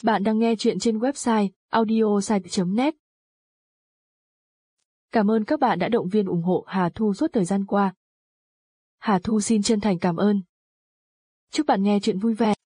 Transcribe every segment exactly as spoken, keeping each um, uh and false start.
Bạn đang nghe chuyện trên website audiosite chấm net. Cảm ơn các bạn đã động viên ủng hộ Hà Thu suốt thời gian qua. Hà Thu xin chân thành cảm ơn. Chúc bạn nghe chuyện vui vẻ.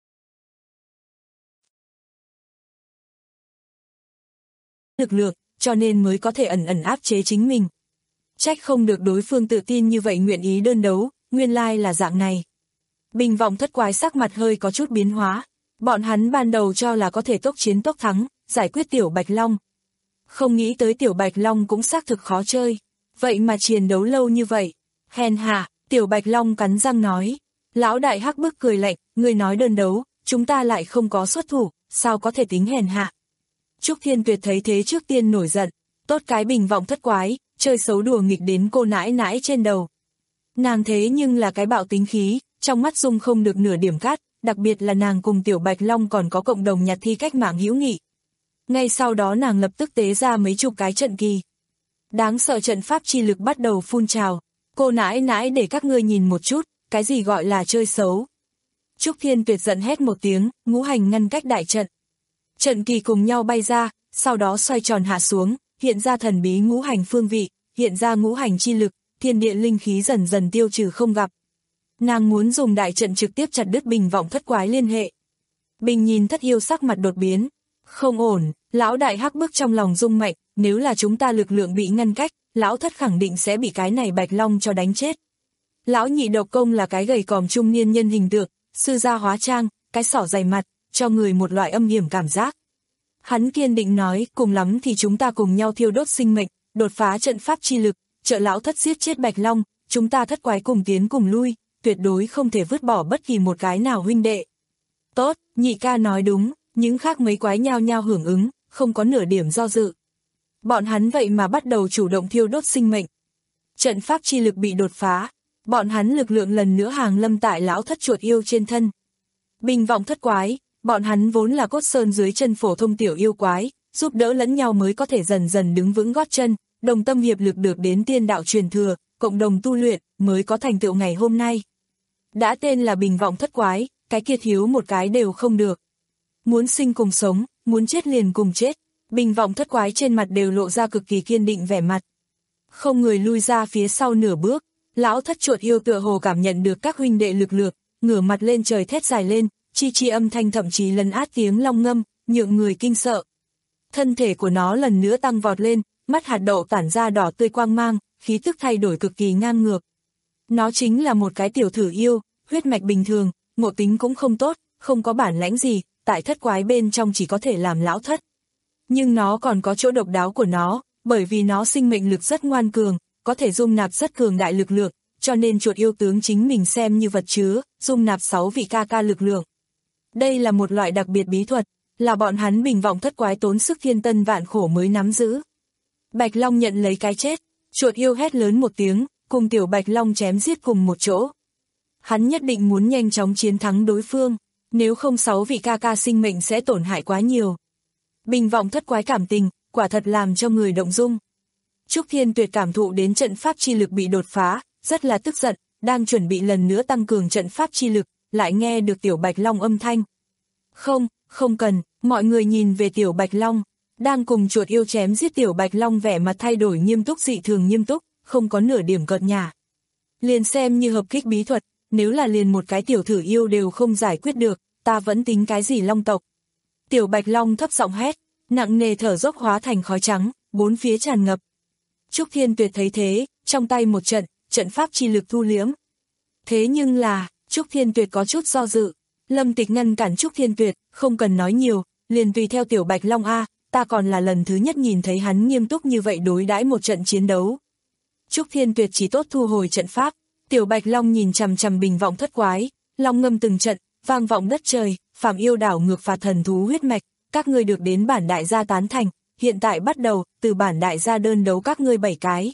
Lực lượng, cho nên mới có thể ẩn ẩn áp chế chính mình. Trách không được đối phương tự tin như vậy nguyện ý đơn đấu, nguyên lai là dạng này. Bình vọng thất quái sắc mặt hơi có chút biến hóa. Bọn hắn ban đầu cho là có thể tốc chiến tốc thắng, giải quyết Tiểu Bạch Long. Không nghĩ tới Tiểu Bạch Long cũng xác thực khó chơi. Vậy mà chiến đấu lâu như vậy. Hèn hạ, Tiểu Bạch Long cắn răng nói. Lão đại hắc bức cười lạnh, người nói đơn đấu, chúng ta lại không có xuất thủ, sao có thể tính hèn hạ. Trúc Thiên Tuyệt thấy thế trước tiên nổi giận. Tốt cái bình vọng thất quái, chơi xấu đùa nghịch đến cô nãi nãi trên đầu. Nàng thế nhưng là cái bạo tính khí, trong mắt dung không được nửa điểm cát. Đặc biệt là nàng cùng Tiểu Bạch Long còn có cộng đồng nhặt thi cách mạng hữu nghị. Ngay sau đó nàng lập tức tế ra mấy chục cái trận kỳ. Đáng sợ trận pháp chi lực bắt đầu phun trào. Cô nãi nãi để các ngươi nhìn một chút, cái gì gọi là chơi xấu. Trúc Thiên Tuyệt giận hét một tiếng, ngũ hành ngăn cách đại trận. Trận kỳ cùng nhau bay ra, sau đó xoay tròn hạ xuống, hiện ra thần bí ngũ hành phương vị, hiện ra ngũ hành chi lực, thiên địa linh khí dần dần tiêu trừ không gặp. Nàng muốn dùng đại trận trực tiếp chặt đứt bình vọng thất quái liên hệ. Bình nhìn thất yêu sắc mặt đột biến. Không ổn, lão đại hắc bức trong lòng rung mạnh, nếu là chúng ta lực lượng bị ngăn cách, lão thất khẳng định sẽ bị cái này Bạch Long cho đánh chết. Lão nhị độc công là cái gầy còm trung niên nhân hình tượng, sư gia hóa trang, cái sỏ dày mặt, cho người một loại âm hiểm cảm giác. Hắn kiên định nói, cùng lắm thì chúng ta cùng nhau thiêu đốt sinh mệnh, đột phá trận pháp chi lực, trợ lão thất giết chết Bạch Long, chúng ta thất quái cùng tiến cùng lui. Tuyệt đối không thể vứt bỏ bất kỳ một cái nào huynh đệ. Tốt, nhị ca nói đúng, những khác mấy quái nhao nhao hưởng ứng, không có nửa điểm do dự. Bọn hắn vậy mà bắt đầu chủ động thiêu đốt sinh mệnh. Trận pháp chi lực bị đột phá, bọn hắn lực lượng lần nữa hàng lâm tại lão thất chuột yêu trên thân. Bình vọng thất quái, bọn hắn vốn là cốt sơn dưới chân phổ thông tiểu yêu quái, giúp đỡ lẫn nhau mới có thể dần dần đứng vững gót chân, đồng tâm hiệp lực được đến tiên đạo truyền thừa, cộng đồng tu luyện, mới có thành tựu ngày hôm nay. Đã tên là bình vọng thất quái, cái kia thiếu một cái đều không được. Muốn sinh cùng sống, muốn chết liền cùng chết, bình vọng thất quái trên mặt đều lộ ra cực kỳ kiên định vẻ mặt. Không người lui ra phía sau nửa bước, lão thất chuột yêu tựa hồ cảm nhận được các huynh đệ lực lượng, ngửa mặt lên trời thét dài lên, chi chi âm thanh thậm chí lấn át tiếng long ngâm, nhượng người kinh sợ. Thân thể của nó lần nữa tăng vọt lên, mắt hạt đậu tản ra đỏ tươi quang mang, khí tức thay đổi cực kỳ ngang ngược. Nó chính là một cái tiểu thử yêu, huyết mạch bình thường, ngộ tính cũng không tốt, không có bản lãnh gì, tại thất quái bên trong chỉ có thể làm lão thất. Nhưng nó còn có chỗ độc đáo của nó, bởi vì nó sinh mệnh lực rất ngoan cường, có thể dung nạp rất cường đại lực lượng, cho nên chuột yêu tướng chính mình xem như vật chứa, dung nạp sáu vị ca ca lực lượng. Đây là một loại đặc biệt bí thuật, là bọn hắn bình vọng thất quái tốn sức thiên tân vạn khổ mới nắm giữ. Bạch Long nhận lấy cái chết, chuột yêu hét lớn một tiếng, cùng tiểu Bạch Long chém giết cùng một chỗ. Hắn nhất định muốn nhanh chóng chiến thắng đối phương, nếu không sáu vị ca ca sinh mệnh sẽ tổn hại quá nhiều. Bình vọng thất quái cảm tình, quả thật làm cho người động dung. Trúc Thiên Tuyệt cảm thụ đến trận pháp chi lực bị đột phá, rất là tức giận, đang chuẩn bị lần nữa tăng cường trận pháp chi lực, lại nghe được tiểu Bạch Long âm thanh. Không, không cần, mọi người nhìn về tiểu Bạch Long, đang cùng chuột yêu chém giết tiểu Bạch Long vẻ mặt thay đổi nghiêm túc dị thường nghiêm túc, không có nửa điểm cợt nhả. Liền xem như hợp kích bí thuật, nếu là liền một cái tiểu thử yêu đều không giải quyết được, ta vẫn tính cái gì long tộc. Tiểu Bạch Long thấp giọng hét, nặng nề thở dốc hóa thành khói trắng, bốn phía tràn ngập. Trúc Thiên Tuyệt thấy thế, trong tay một trận, trận pháp chi lực thu liếm. Thế nhưng là, Trúc Thiên Tuyệt có chút do dự, Lâm Tịch ngăn cản Trúc Thiên Tuyệt, không cần nói nhiều, liền tùy theo tiểu Bạch Long a, ta còn là lần thứ nhất nhìn thấy hắn nghiêm túc như vậy đối đãi một trận chiến đấu. Trúc Thiên Tuyệt chỉ tốt thu hồi trận pháp, tiểu Bạch Long nhìn chằm chằm bình vọng thất quái, long ngâm từng trận, vang vọng đất trời, phàm yêu đảo ngược phạt thần thú huyết mạch, các ngươi được đến bản đại gia tán thành, hiện tại bắt đầu, từ bản đại gia đơn đấu các ngươi bảy cái.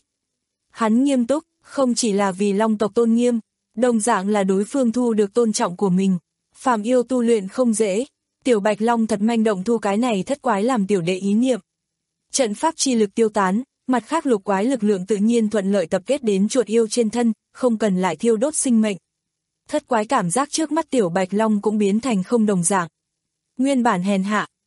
Hắn nghiêm túc, không chỉ là vì long tộc tôn nghiêm, đồng dạng là đối phương thu được tôn trọng của mình. Phàm yêu tu luyện không dễ, tiểu Bạch Long thật manh động thu cái này thất quái làm tiểu đệ ý niệm. Trận pháp chi lực tiêu tán, mặt khác lục quái lực lượng tự nhiên thuận lợi tập kết đến chuột yêu trên thân, không cần lại thiêu đốt sinh mệnh. Thất quái cảm giác trước mắt tiểu Bạch Long cũng biến thành không đồng dạng. Nguyên bản hèn hạ,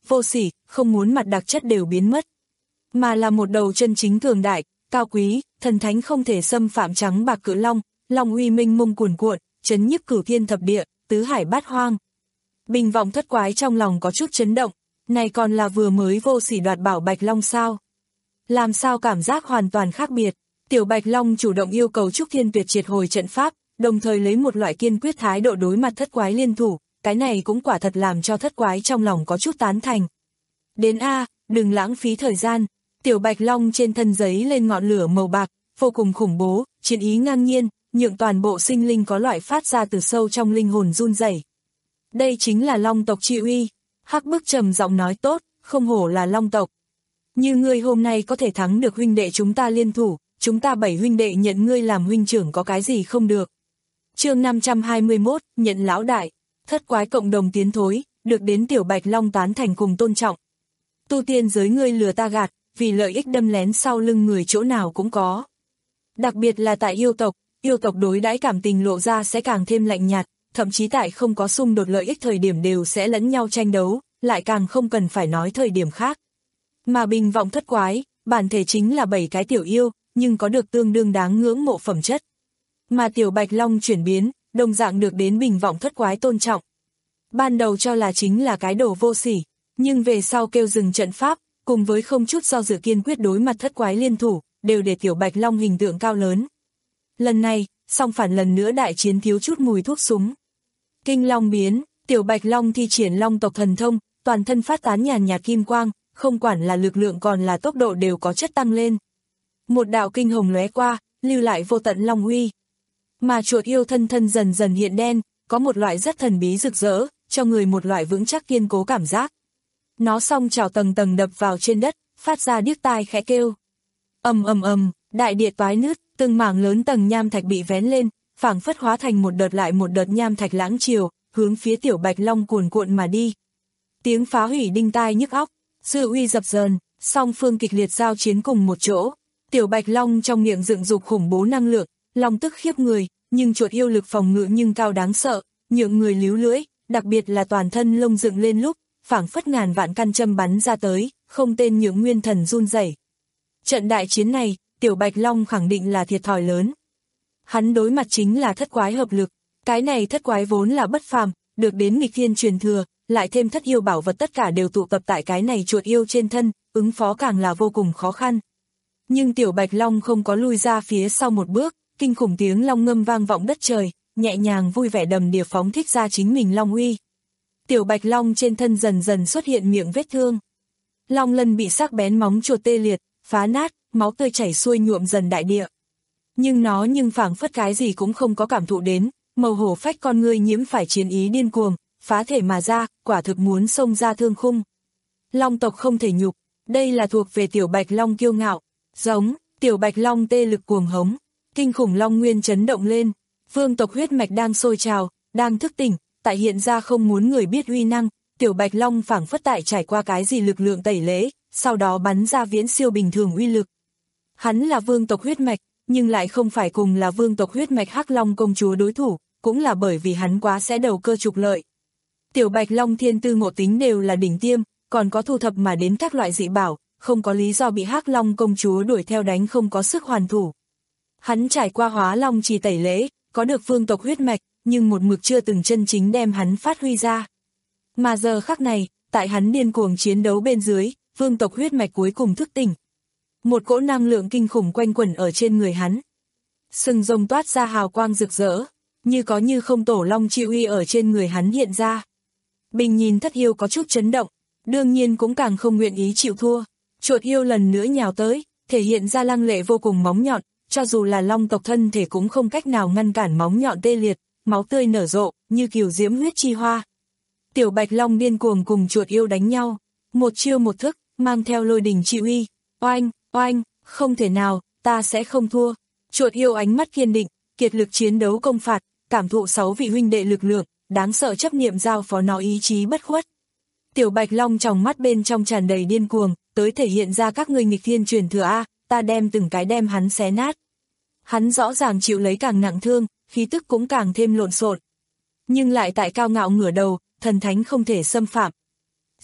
vô sỉ, không muốn mặt đặc chất đều biến mất. Mà là một đầu chân chính cường đại, cao quý, thần thánh không thể xâm phạm trắng bạc cự long, long uy minh mông cuồn cuộn, chấn nhức cửu thiên thập địa, tứ hải bát hoang. Bình vọng thất quái trong lòng có chút chấn động, này còn là vừa mới vô sỉ đoạt bảo Bạch Long sao? Làm sao cảm giác hoàn toàn khác biệt? Tiểu Bạch Long chủ động yêu cầu Trúc Thiên Tuyệt triệt hồi trận pháp, đồng thời lấy một loại kiên quyết thái độ đối mặt thất quái liên thủ, cái này cũng quả thật làm cho thất quái trong lòng có chút tán thành. Đến A, đừng lãng phí thời gian, Tiểu Bạch Long trên thân giấy lên ngọn lửa màu bạc, vô cùng khủng bố, chiến ý ngang nhiên, nhượng toàn bộ sinh linh có loại phát ra từ sâu trong linh hồn run rẩy. Đây chính là Long tộc chi uy. Hắc Bức trầm giọng nói tốt, không hổ là Long tộc. Như ngươi hôm nay có thể thắng được huynh đệ chúng ta liên thủ, chúng ta bảy huynh đệ nhận ngươi làm huynh trưởng có cái gì không được. Chương năm trăm hai mươi mốt, nhận lão đại, thất quái cộng đồng tiến thối, được đến Tiểu Bạch Long tán thành cùng tôn trọng. Tu tiên giới ngươi lừa ta gạt, vì lợi ích đâm lén sau lưng người chỗ nào cũng có. Đặc biệt là tại yêu tộc, yêu tộc đối đãi cảm tình lộ ra sẽ càng thêm lạnh nhạt, thậm chí tại không có xung đột lợi ích thời điểm đều sẽ lẫn nhau tranh đấu, lại càng không cần phải nói thời điểm khác. Mà Bình Vọng thất quái, bản thể chính là bảy cái tiểu yêu, nhưng có được tương đương đáng ngưỡng mộ phẩm chất. Mà Tiểu Bạch Long chuyển biến, đồng dạng được đến Bình Vọng thất quái tôn trọng. Ban đầu cho là chính là cái đồ vô sỉ, nhưng về sau kêu dừng trận pháp, cùng với không chút do dự kiên quyết đối mặt thất quái liên thủ, đều để Tiểu Bạch Long hình tượng cao lớn. Lần này, song phản lần nữa đại chiến thiếu chút mùi thuốc súng. Kinh Long biến, Tiểu Bạch Long thi triển Long tộc thần thông, toàn thân phát tán nhàn nhạt kim quang, không quản là lực lượng còn là tốc độ đều có chất tăng lên. Một đạo kinh hồng lóe qua, lưu lại vô tận long uy. Mà chuột yêu thân thân dần dần hiện đen, có một loại rất thần bí rực rỡ, cho người một loại vững chắc kiên cố cảm giác. Nó song trào tầng tầng đập vào trên đất, phát ra điếc tai khẽ kêu. Ầm ầm ầm, đại địa toái nứt, từng mảng lớn tầng nham thạch bị vén lên, phảng phất hóa thành một đợt lại một đợt nham thạch lãng chiều, hướng phía Tiểu Bạch Long cuồn cuộn mà đi. Tiếng phá hủy đinh tai nhức óc, sự uy dập dờn, song phương kịch liệt giao chiến cùng một chỗ. Tiểu Bạch Long trong miệng dựng dục khủng bố năng lượng, long tức khiếp người, nhưng chuột yêu lực phòng ngự nhưng cao đáng sợ, nhượng người líu lưỡi, đặc biệt là toàn thân lông dựng lên lúc, phảng phất ngàn vạn căn châm bắn ra tới, không tên nhượng nguyên thần run rẩy. Trận đại chiến này, Tiểu Bạch Long khẳng định là thiệt thòi lớn. Hắn đối mặt chính là thất quái hợp lực, cái này thất quái vốn là bất phàm, được đến nghịch thiên truyền thừa, lại thêm thất yêu bảo vật tất cả đều tụ tập tại cái này chuột yêu trên thân, ứng phó càng là vô cùng khó khăn. Nhưng Tiểu Bạch Long không có lui ra phía sau một bước, kinh khủng tiếng long ngâm vang vọng đất trời, nhẹ nhàng vui vẻ đầm đìa phóng thích ra chính mình long uy. Tiểu Bạch Long trên thân dần dần xuất hiện miệng vết thương. Long lân bị sắc bén móng chuột tê liệt, phá nát, máu tươi chảy xuôi nhuộm dần đại địa. Nhưng nó nhưng phảng phất cái gì cũng không có cảm thụ đến, màu hổ phách con ngươi nhiễm phải chiến ý điên cuồng, phá thể mà ra, quả thực muốn xông ra thương khung. Long tộc không thể nhục, đây là thuộc về Tiểu Bạch Long kiêu ngạo, giống, Tiểu Bạch Long tê lực cuồng hống, kinh khủng long nguyên chấn động lên, vương tộc huyết mạch đang sôi trào, đang thức tỉnh, tại hiện ra không muốn người biết uy năng, Tiểu Bạch Long phảng phất tại trải qua cái gì lực lượng tẩy lễ, sau đó bắn ra viễn siêu bình thường uy lực. Hắn là vương tộc huyết mạch, nhưng lại không phải cùng là vương tộc huyết mạch Hắc Long công chúa đối thủ, cũng là bởi vì hắn quá sẽ đầu cơ trục lợi. Tiểu Bạch Long thiên tư ngộ tính đều là đỉnh tiêm, còn có thu thập mà đến các loại dị bảo, không có lý do bị Hắc Long công chúa đuổi theo đánh không có sức hoàn thủ. Hắn trải qua hóa long chỉ tẩy lễ, có được vương tộc huyết mạch, nhưng một mực chưa từng chân chính đem hắn phát huy ra. Mà giờ khắc này, tại hắn điên cuồng chiến đấu bên dưới, vương tộc huyết mạch cuối cùng thức tỉnh. Một cỗ năng lượng kinh khủng quanh quẩn ở trên người hắn. Sừng rồng toát ra hào quang rực rỡ, như có như không tổ long chi uy ở trên người hắn hiện ra. Bình nhìn thất yêu có chút chấn động, đương nhiên cũng càng không nguyện ý chịu thua. Chuột yêu lần nữa nhào tới, thể hiện ra lăng lệ vô cùng móng nhọn, cho dù là long tộc thân thể cũng không cách nào ngăn cản móng nhọn tê liệt, máu tươi nở rộ, như kiều diễm huyết chi hoa. Tiểu Bạch Long điên cuồng cùng chuột yêu đánh nhau, một chiêu một thức, mang theo lôi đình chi uy, oanh, oanh, không thể nào, ta sẽ không thua. Chuột yêu ánh mắt kiên định, kiệt lực chiến đấu công phạt, cảm thụ sáu vị huynh đệ lực lượng, đáng sợ chấp niệm giao phó nó ý chí bất khuất. Tiểu Bạch Long trong mắt bên trong tràn đầy điên cuồng, tới thể hiện ra các ngươi nghịch thiên truyền thừa a, ta đem từng cái đem hắn xé nát. Hắn rõ ràng chịu lấy càng nặng thương, khí tức cũng càng thêm lộn xộn. Nhưng lại tại cao ngạo ngửa đầu, thần thánh không thể xâm phạm. Giết,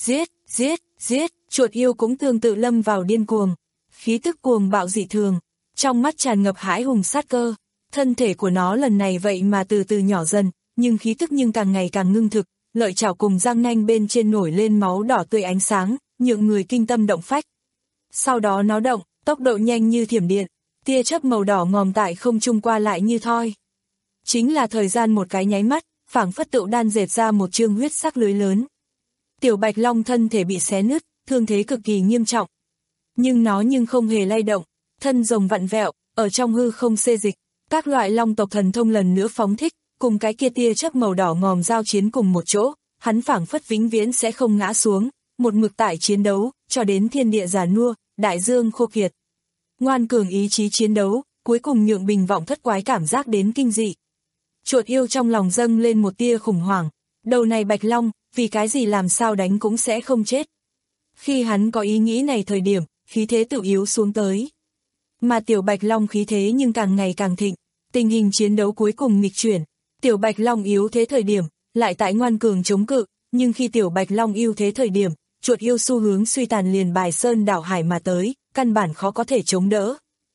giết, giết, chuột yêu cũng tương tự lâm vào điên cuồng. Khí tức cuồng bạo dị thường, trong mắt tràn ngập hãi hùng sát cơ. Thân thể của nó lần này vậy mà từ từ nhỏ dần, nhưng khí tức nhưng càng ngày càng ngưng thực, lợi chảo cùng răng nanh bên trên nổi lên máu đỏ tươi ánh sáng, nhượng người kinh tâm động phách. Sau đó nó động, tốc độ nhanh như thiểm điện, tia chớp màu đỏ ngòm tại không trung qua lại như thoi. Chính là thời gian một cái nháy mắt, phảng phất tựu đan dệt ra một chương huyết sắc lưới lớn. Tiểu Bạch Long thân thể bị xé nứt, thương thế cực kỳ nghiêm trọng. Nhưng nó nhưng không hề lay động, thân rồng vặn vẹo, ở trong hư không xê dịch, các loại long tộc thần thông lần nữa phóng thích, cùng cái kia tia chớp màu đỏ ngòm giao chiến cùng một chỗ, hắn phảng phất vĩnh viễn sẽ không ngã xuống, một mực tại chiến đấu, cho đến thiên địa già nua, đại dương khô kiệt. Ngoan cường ý chí chiến đấu, cuối cùng nhượng Bình Vọng Thất Quái cảm giác đến kinh dị. Chuột yêu trong lòng dâng lên một tia khủng hoảng, đầu này Bạch Long, vì cái gì làm sao đánh cũng sẽ không chết. Khi hắn có ý nghĩ này thời điểm, khí thế tự yếu xuống tới. Mà Tiểu Bạch Long khí thế nhưng càng ngày càng thịnh, tình hình chiến đấu cuối cùng nghịch chuyển. Tiểu Bạch Long yếu thế thời điểm, lại tại ngoan cường chống cự, nhưng khi Tiểu Bạch Long ưu thế thời điểm, chuột yêu xu hướng suy tàn liền bài sơn đảo hải mà tới, căn bản khó có thể chống đỡ.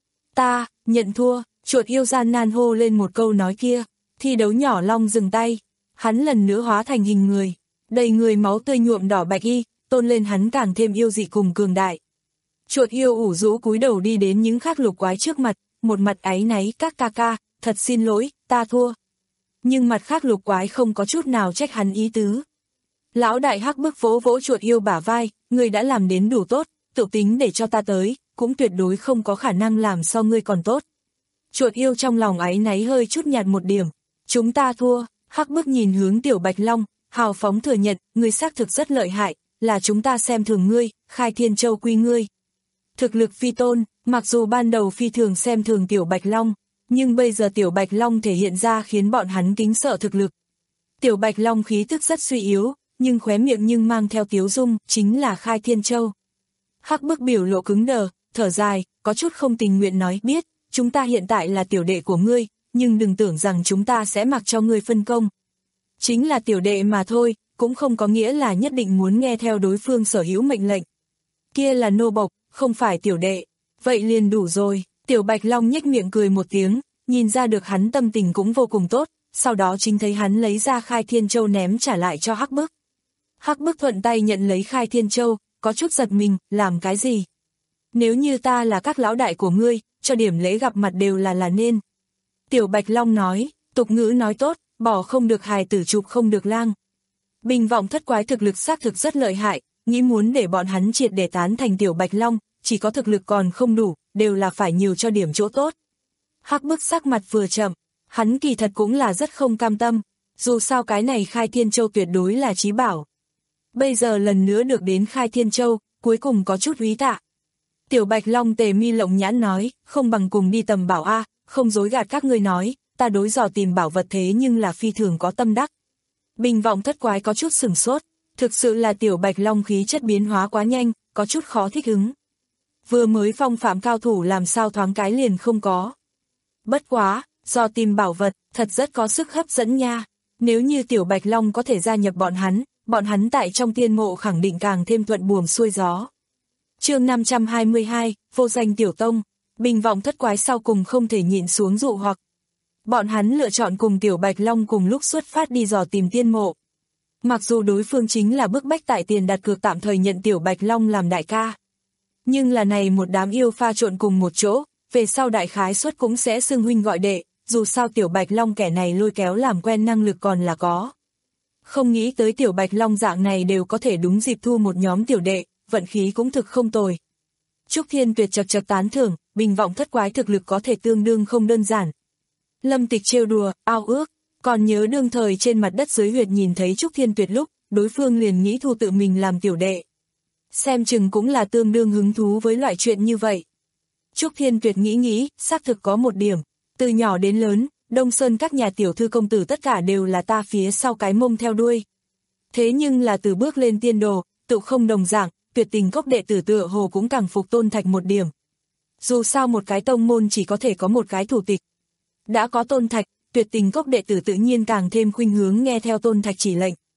Ta, nhận thua, chuột yêu gian nan hô lên một câu nói kia, thi đấu nhỏ long dừng tay, hắn lần nữa hóa thành hình người, đầy người máu tươi nhuộm đỏ bạch y, tôn lên hắn càng thêm yêu dị cùng cường đại. Chuột yêu ủ rũ cúi đầu đi đến những khác lục quái trước mặt, một mặt áy náy các ca ca, thật xin lỗi, ta thua. Nhưng mặt khác lục quái không có chút nào trách hắn ý tứ. Lão đại hắc bức vỗ vỗ chuột yêu bả vai, ngươi đã làm đến đủ tốt, tự tính để cho ta tới, cũng tuyệt đối không có khả năng làm so ngươi còn tốt. Chuột yêu trong lòng áy náy hơi chút nhạt một điểm, chúng ta thua, hắc bức nhìn hướng Tiểu Bạch Long, hào phóng thừa nhận, ngươi xác thực rất lợi hại, là chúng ta xem thường ngươi, khai thiên châu quy ngươi. Thực lực phi tôn, mặc dù ban đầu phi thường xem thường Tiểu Bạch Long, nhưng bây giờ Tiểu Bạch Long thể hiện ra khiến bọn hắn kính sợ thực lực. Tiểu Bạch Long khí tức rất suy yếu, nhưng khóe miệng nhưng mang theo tiếu dung, chính là khai thiên châu. Hắc bức biểu lộ cứng đờ, thở dài, có chút không tình nguyện nói, biết, chúng ta hiện tại là tiểu đệ của ngươi, nhưng đừng tưởng rằng chúng ta sẽ mặc cho ngươi phân công. Chính là tiểu đệ mà thôi, cũng không có nghĩa là nhất định muốn nghe theo đối phương sở hữu mệnh lệnh. Kia là nô bộc, không phải tiểu đệ, vậy liền đủ rồi. Tiểu Bạch Long nhếch miệng cười một tiếng, nhìn ra được hắn tâm tình cũng vô cùng tốt, sau đó chính thấy hắn lấy ra khai thiên châu ném trả lại cho Hắc bức. Hắc bức thuận tay nhận lấy khai thiên châu, có chút giật mình, làm cái gì? Nếu như ta là các lão đại của ngươi, cho điểm lễ gặp mặt đều là là nên. Tiểu Bạch Long nói, tục ngữ nói tốt, bỏ không được hài tử chụp không được lang. Bình Vọng Thất Quái thực lực xác thực rất lợi hại, nghĩ muốn để bọn hắn triệt để tán thành Tiểu Bạch Long, chỉ có thực lực còn không đủ, đều là phải nhiều cho điểm chỗ tốt. Hắc bức sắc mặt vừa chậm, hắn kỳ thật cũng là rất không cam tâm, dù sao cái này khai thiên châu tuyệt đối là chí bảo. Bây giờ lần nữa được đến khai thiên châu, cuối cùng có chút úy tạ. Tiểu Bạch Long tề mi lộng nhãn nói, không bằng cùng đi tầm bảo a, không dối gạt các ngươi nói, ta đối dò tìm bảo vật thế nhưng là phi thường có tâm đắc. Bình Vọng Thất Quái có chút sửng sốt, thực sự là Tiểu Bạch Long khí chất biến hóa quá nhanh, có chút khó thích ứng. Vừa mới phong phạm cao thủ làm sao thoáng cái liền không có. Bất quá, do tìm bảo vật, thật rất có sức hấp dẫn nha. Nếu như Tiểu Bạch Long có thể gia nhập bọn hắn, bọn hắn tại trong tiên mộ khẳng định càng thêm thuận buồm xuôi gió. Chương năm trăm hai mươi hai, vô danh tiểu tông, Bình Vọng Thất Quái sau cùng không thể nhịn xuống dụ hoặc. Bọn hắn lựa chọn cùng Tiểu Bạch Long cùng lúc xuất phát đi dò tìm tiên mộ. Mặc dù đối phương chính là bức bách tại tiền đặt cược tạm thời nhận Tiểu Bạch Long làm đại ca. Nhưng là này một đám yêu pha trộn cùng một chỗ, về sau đại khái suất cũng sẽ xưng huynh gọi đệ, dù sao Tiểu Bạch Long kẻ này lôi kéo làm quen năng lực còn là có. Không nghĩ tới Tiểu Bạch Long dạng này đều có thể đúng dịp thu một nhóm tiểu đệ, vận khí cũng thực không tồi. Trúc Thiên Tuyệt chật chật tán thưởng, Bình Vọng Thất Quái thực lực có thể tương đương không đơn giản. Lâm Tịch trêu đùa, ao ước, còn nhớ đương thời trên mặt đất dưới huyệt nhìn thấy Trúc Thiên Tuyệt lúc, đối phương liền nghĩ thu tự mình làm tiểu đệ. Xem chừng cũng là tương đương hứng thú với loại chuyện như vậy. Trúc Thiên Tuyệt nghĩ nghĩ, xác thực có một điểm, từ nhỏ đến lớn, Đông Sơn các nhà tiểu thư công tử tất cả đều là ta phía sau cái mông theo đuôi. Thế nhưng là từ bước lên tiên đồ, tự không đồng dạng, Tuyệt Tình Cốc đệ tử tựa hồ cũng càng phục Tôn Thạch một điểm. Dù sao một cái tông môn chỉ có thể có một cái thủ tịch. Đã có Tôn Thạch, Tuyệt Tình Cốc đệ tử tự nhiên càng thêm khuynh hướng nghe theo Tôn Thạch chỉ lệnh.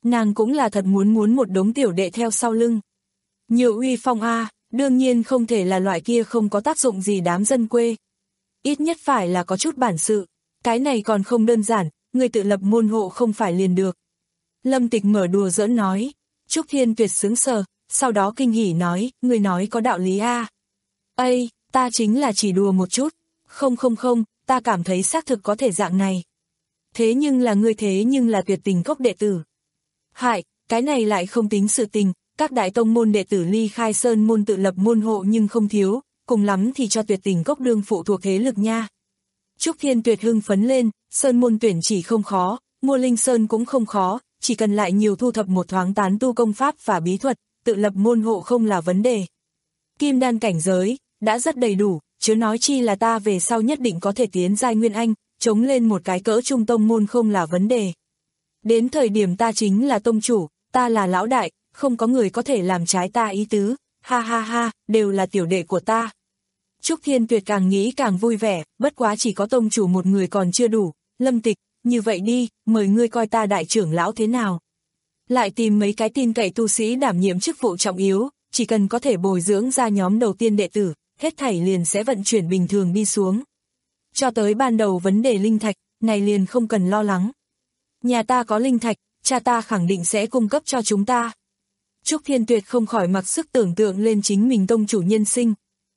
nàng cũng là thật muốn muốn một đống tiểu đệ theo sau lưng. Nhiều uy phong a, đương nhiên không thể là loại kia không có tác dụng gì đám dân quê. Ít nhất phải là có chút bản sự, cái này còn không đơn giản, người tự lập môn hộ không phải liền được. Lâm Tịch mở đùa giỡn nói, Trúc Thiên Tuyệt sững sờ, sau đó kinh hỉ nói, người nói có đạo lý a. Ây, ta chính là chỉ đùa một chút, không không không, ta cảm thấy xác thực có thể dạng này. Thế nhưng là ngươi thế nhưng là tuyệt tình cốc đệ tử. Hại, cái này lại không tính sự tình, các đại tông môn đệ tử ly khai sơn môn tự lập môn hộ nhưng không thiếu, cùng lắm thì cho tuyệt tình cốc đương phụ thuộc thế lực nha. Trúc Thiên Tuyệt hưng phấn lên, sơn môn tuyển chỉ không khó, mua linh sơn cũng không khó, chỉ cần lại nhiều thu thập một thoáng tán tu công pháp và bí thuật, tự lập môn hộ không là vấn đề. Kim đan cảnh giới, đã rất đầy đủ, chứ nói chi là ta về sau nhất định có thể tiến giai nguyên anh, chống lên một cái cỡ trung tông môn không là vấn đề. Đến thời điểm ta chính là tông chủ, ta là lão đại, không có người có thể làm trái ta ý tứ, ha ha ha, đều là tiểu đệ của ta. Trúc Thiên Tuyệt càng nghĩ càng vui vẻ, bất quá chỉ có tông chủ một người còn chưa đủ, Lâm Tịch, như vậy đi, mời ngươi coi ta đại trưởng lão thế nào. Lại tìm mấy cái tin cậy tu sĩ đảm nhiệm chức vụ trọng yếu, chỉ cần có thể bồi dưỡng ra nhóm đầu tiên đệ tử, hết thảy liền sẽ vận chuyển bình thường đi xuống. Cho tới ban đầu vấn đề linh thạch, này liền không cần lo lắng. Nhà ta có linh thạch, cha ta khẳng định sẽ cung cấp cho chúng ta. Trúc Thiên Tuyệt không khỏi mặc sức tưởng tượng lên chính mình tông chủ nhân sinh.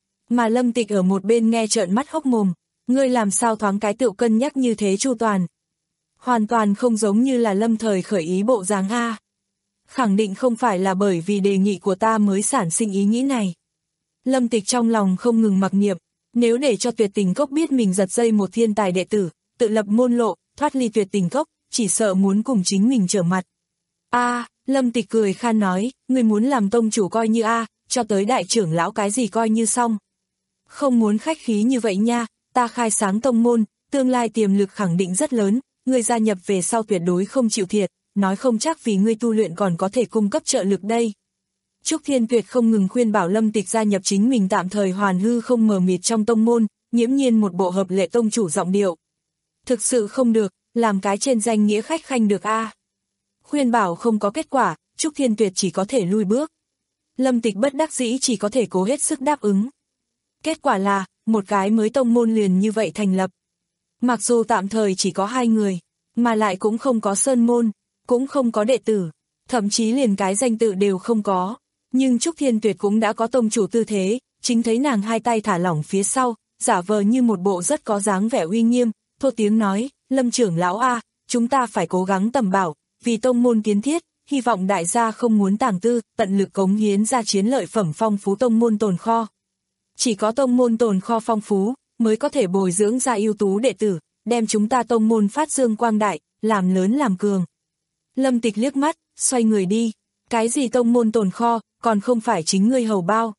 Mà Lâm Tịch ở một bên nghe trợn mắt hốc mồm, ngươi làm sao thoáng cái tựu cân nhắc như thế chu toàn. Hoàn toàn không giống như là lâm thời khởi ý bộ dáng A. Khẳng định không phải là bởi vì đề nghị của ta mới sản sinh ý nghĩ này. Lâm Tịch trong lòng không ngừng mặc niệm, nếu để cho tuyệt tình cốc biết mình giật dây một thiên tài đệ tử, tự lập môn lộ, thoát ly tuyệt tình cốc, chỉ sợ muốn cùng chính mình trở mặt. A, Lâm Tịch cười khan nói, người muốn làm tông chủ coi như A, cho tới đại trưởng lão cái gì coi như xong. Không muốn khách khí như vậy nha, ta khai sáng tông môn, tương lai tiềm lực khẳng định rất lớn, người gia nhập về sau tuyệt đối không chịu thiệt, nói không chắc vì ngươi tu luyện còn có thể cung cấp trợ lực đây. Trúc Thiên Tuyệt không ngừng khuyên bảo Lâm Tịch gia nhập chính mình tạm thời hoàn hư không mờ mịt trong tông môn, nghiễm nhiên một bộ hợp lệ tông chủ giọng điệu. Thực sự không được, làm cái trên danh nghĩa khách khanh được a. Khuyên bảo không có kết quả, Trúc Thiên Tuyệt chỉ có thể lui bước. Lâm Tịch bất đắc dĩ chỉ có thể cố hết sức đáp ứng. Kết quả là, một cái mới tông môn liền như vậy thành lập. Mặc dù tạm thời chỉ có hai người, mà lại cũng không có sơn môn, cũng không có đệ tử, thậm chí liền cái danh tự đều không có. Nhưng Trúc Thiên Tuyệt cũng đã có tông chủ tư thế, chính thấy nàng hai tay thả lỏng phía sau, giả vờ như một bộ rất có dáng vẻ uy nghiêm, thô tiếng nói, Lâm trưởng lão a, chúng ta phải cố gắng tầm bảo, vì tông môn kiến thiết, hy vọng đại gia không muốn tàng tư, tận lực cống hiến ra chiến lợi phẩm phong phú tông môn tồn kho. Chỉ có tông môn tồn kho phong phú, mới có thể bồi dưỡng ra ưu tú đệ tử, đem chúng ta tông môn phát dương quang đại, làm lớn làm cường. Lâm Tịch liếc mắt, xoay người đi, cái gì tông môn tồn kho, còn không phải chính ngươi hầu bao.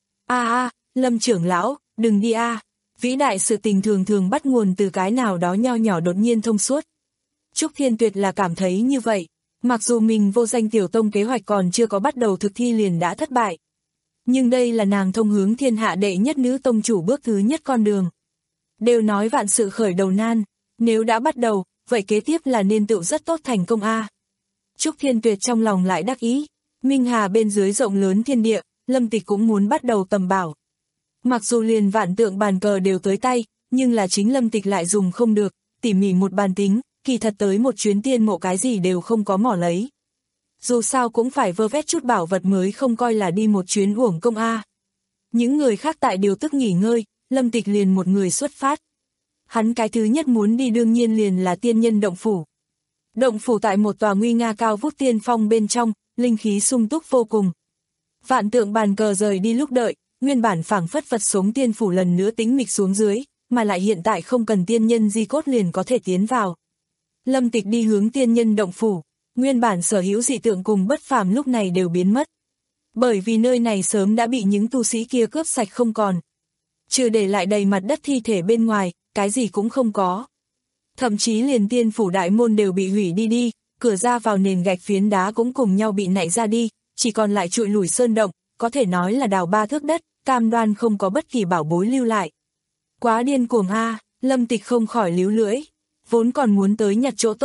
A a, Lâm trưởng lão, đừng đi a. Vĩ đại sự tình thường thường bắt nguồn từ cái nào đó nho nhỏ đột nhiên thông suốt. Trúc Thiên Tuyệt là cảm thấy như vậy, mặc dù mình vô danh tiểu tông kế hoạch còn chưa có bắt đầu thực thi liền đã thất bại. Nhưng đây là nàng thông hướng thiên hạ đệ nhất nữ tông chủ bước thứ nhất con đường. Đều nói vạn sự khởi đầu nan, nếu đã bắt đầu, vậy kế tiếp là nên tựu rất tốt thành công a. Trúc Thiên Tuyệt trong lòng lại đắc ý, Minh Hà bên dưới rộng lớn thiên địa, Lâm Tịch cũng muốn bắt đầu tầm bảo. Mặc dù liền vạn tượng bàn cờ đều tới tay, nhưng là chính Lâm Tịch lại dùng không được, tỉ mỉ một bàn tính, kỳ thật tới một chuyến tiên mộ cái gì đều không có mỏ lấy. Dù sao cũng phải vơ vét chút bảo vật mới không coi là đi một chuyến uổng công a. Những người khác tại điều tức nghỉ ngơi, Lâm Tịch liền một người xuất phát. Hắn cái thứ nhất muốn đi đương nhiên liền là tiên nhân động phủ. Động phủ tại một tòa nguy nga cao vút tiên phong bên trong, linh khí sung túc vô cùng. Vạn tượng bàn cờ rời đi lúc đợi, nguyên bản phảng phất vật sống tiên phủ lần nữa tĩnh mịch xuống dưới, mà lại hiện tại không cần tiên nhân di cốt liền có thể tiến vào. Lâm Tịch đi hướng tiên nhân động phủ, nguyên bản sở hữu dị tượng cùng bất phàm lúc này đều biến mất. Bởi vì nơi này sớm đã bị những tu sĩ kia cướp sạch không còn. Trừ để lại đầy mặt đất thi thể bên ngoài, cái gì cũng không có. Thậm chí liền tiên phủ đại môn đều bị hủy đi đi, cửa ra vào nền gạch phiến đá cũng cùng nhau bị nạy ra đi, chỉ còn lại trụi lủi sơn động, có thể nói là đào ba thước đất, cam đoan không có bất kỳ bảo bối lưu lại. Quá điên cuồng a, Lâm Tịch không khỏi líu lưỡi, vốn còn muốn tới nhặt chỗ tốt,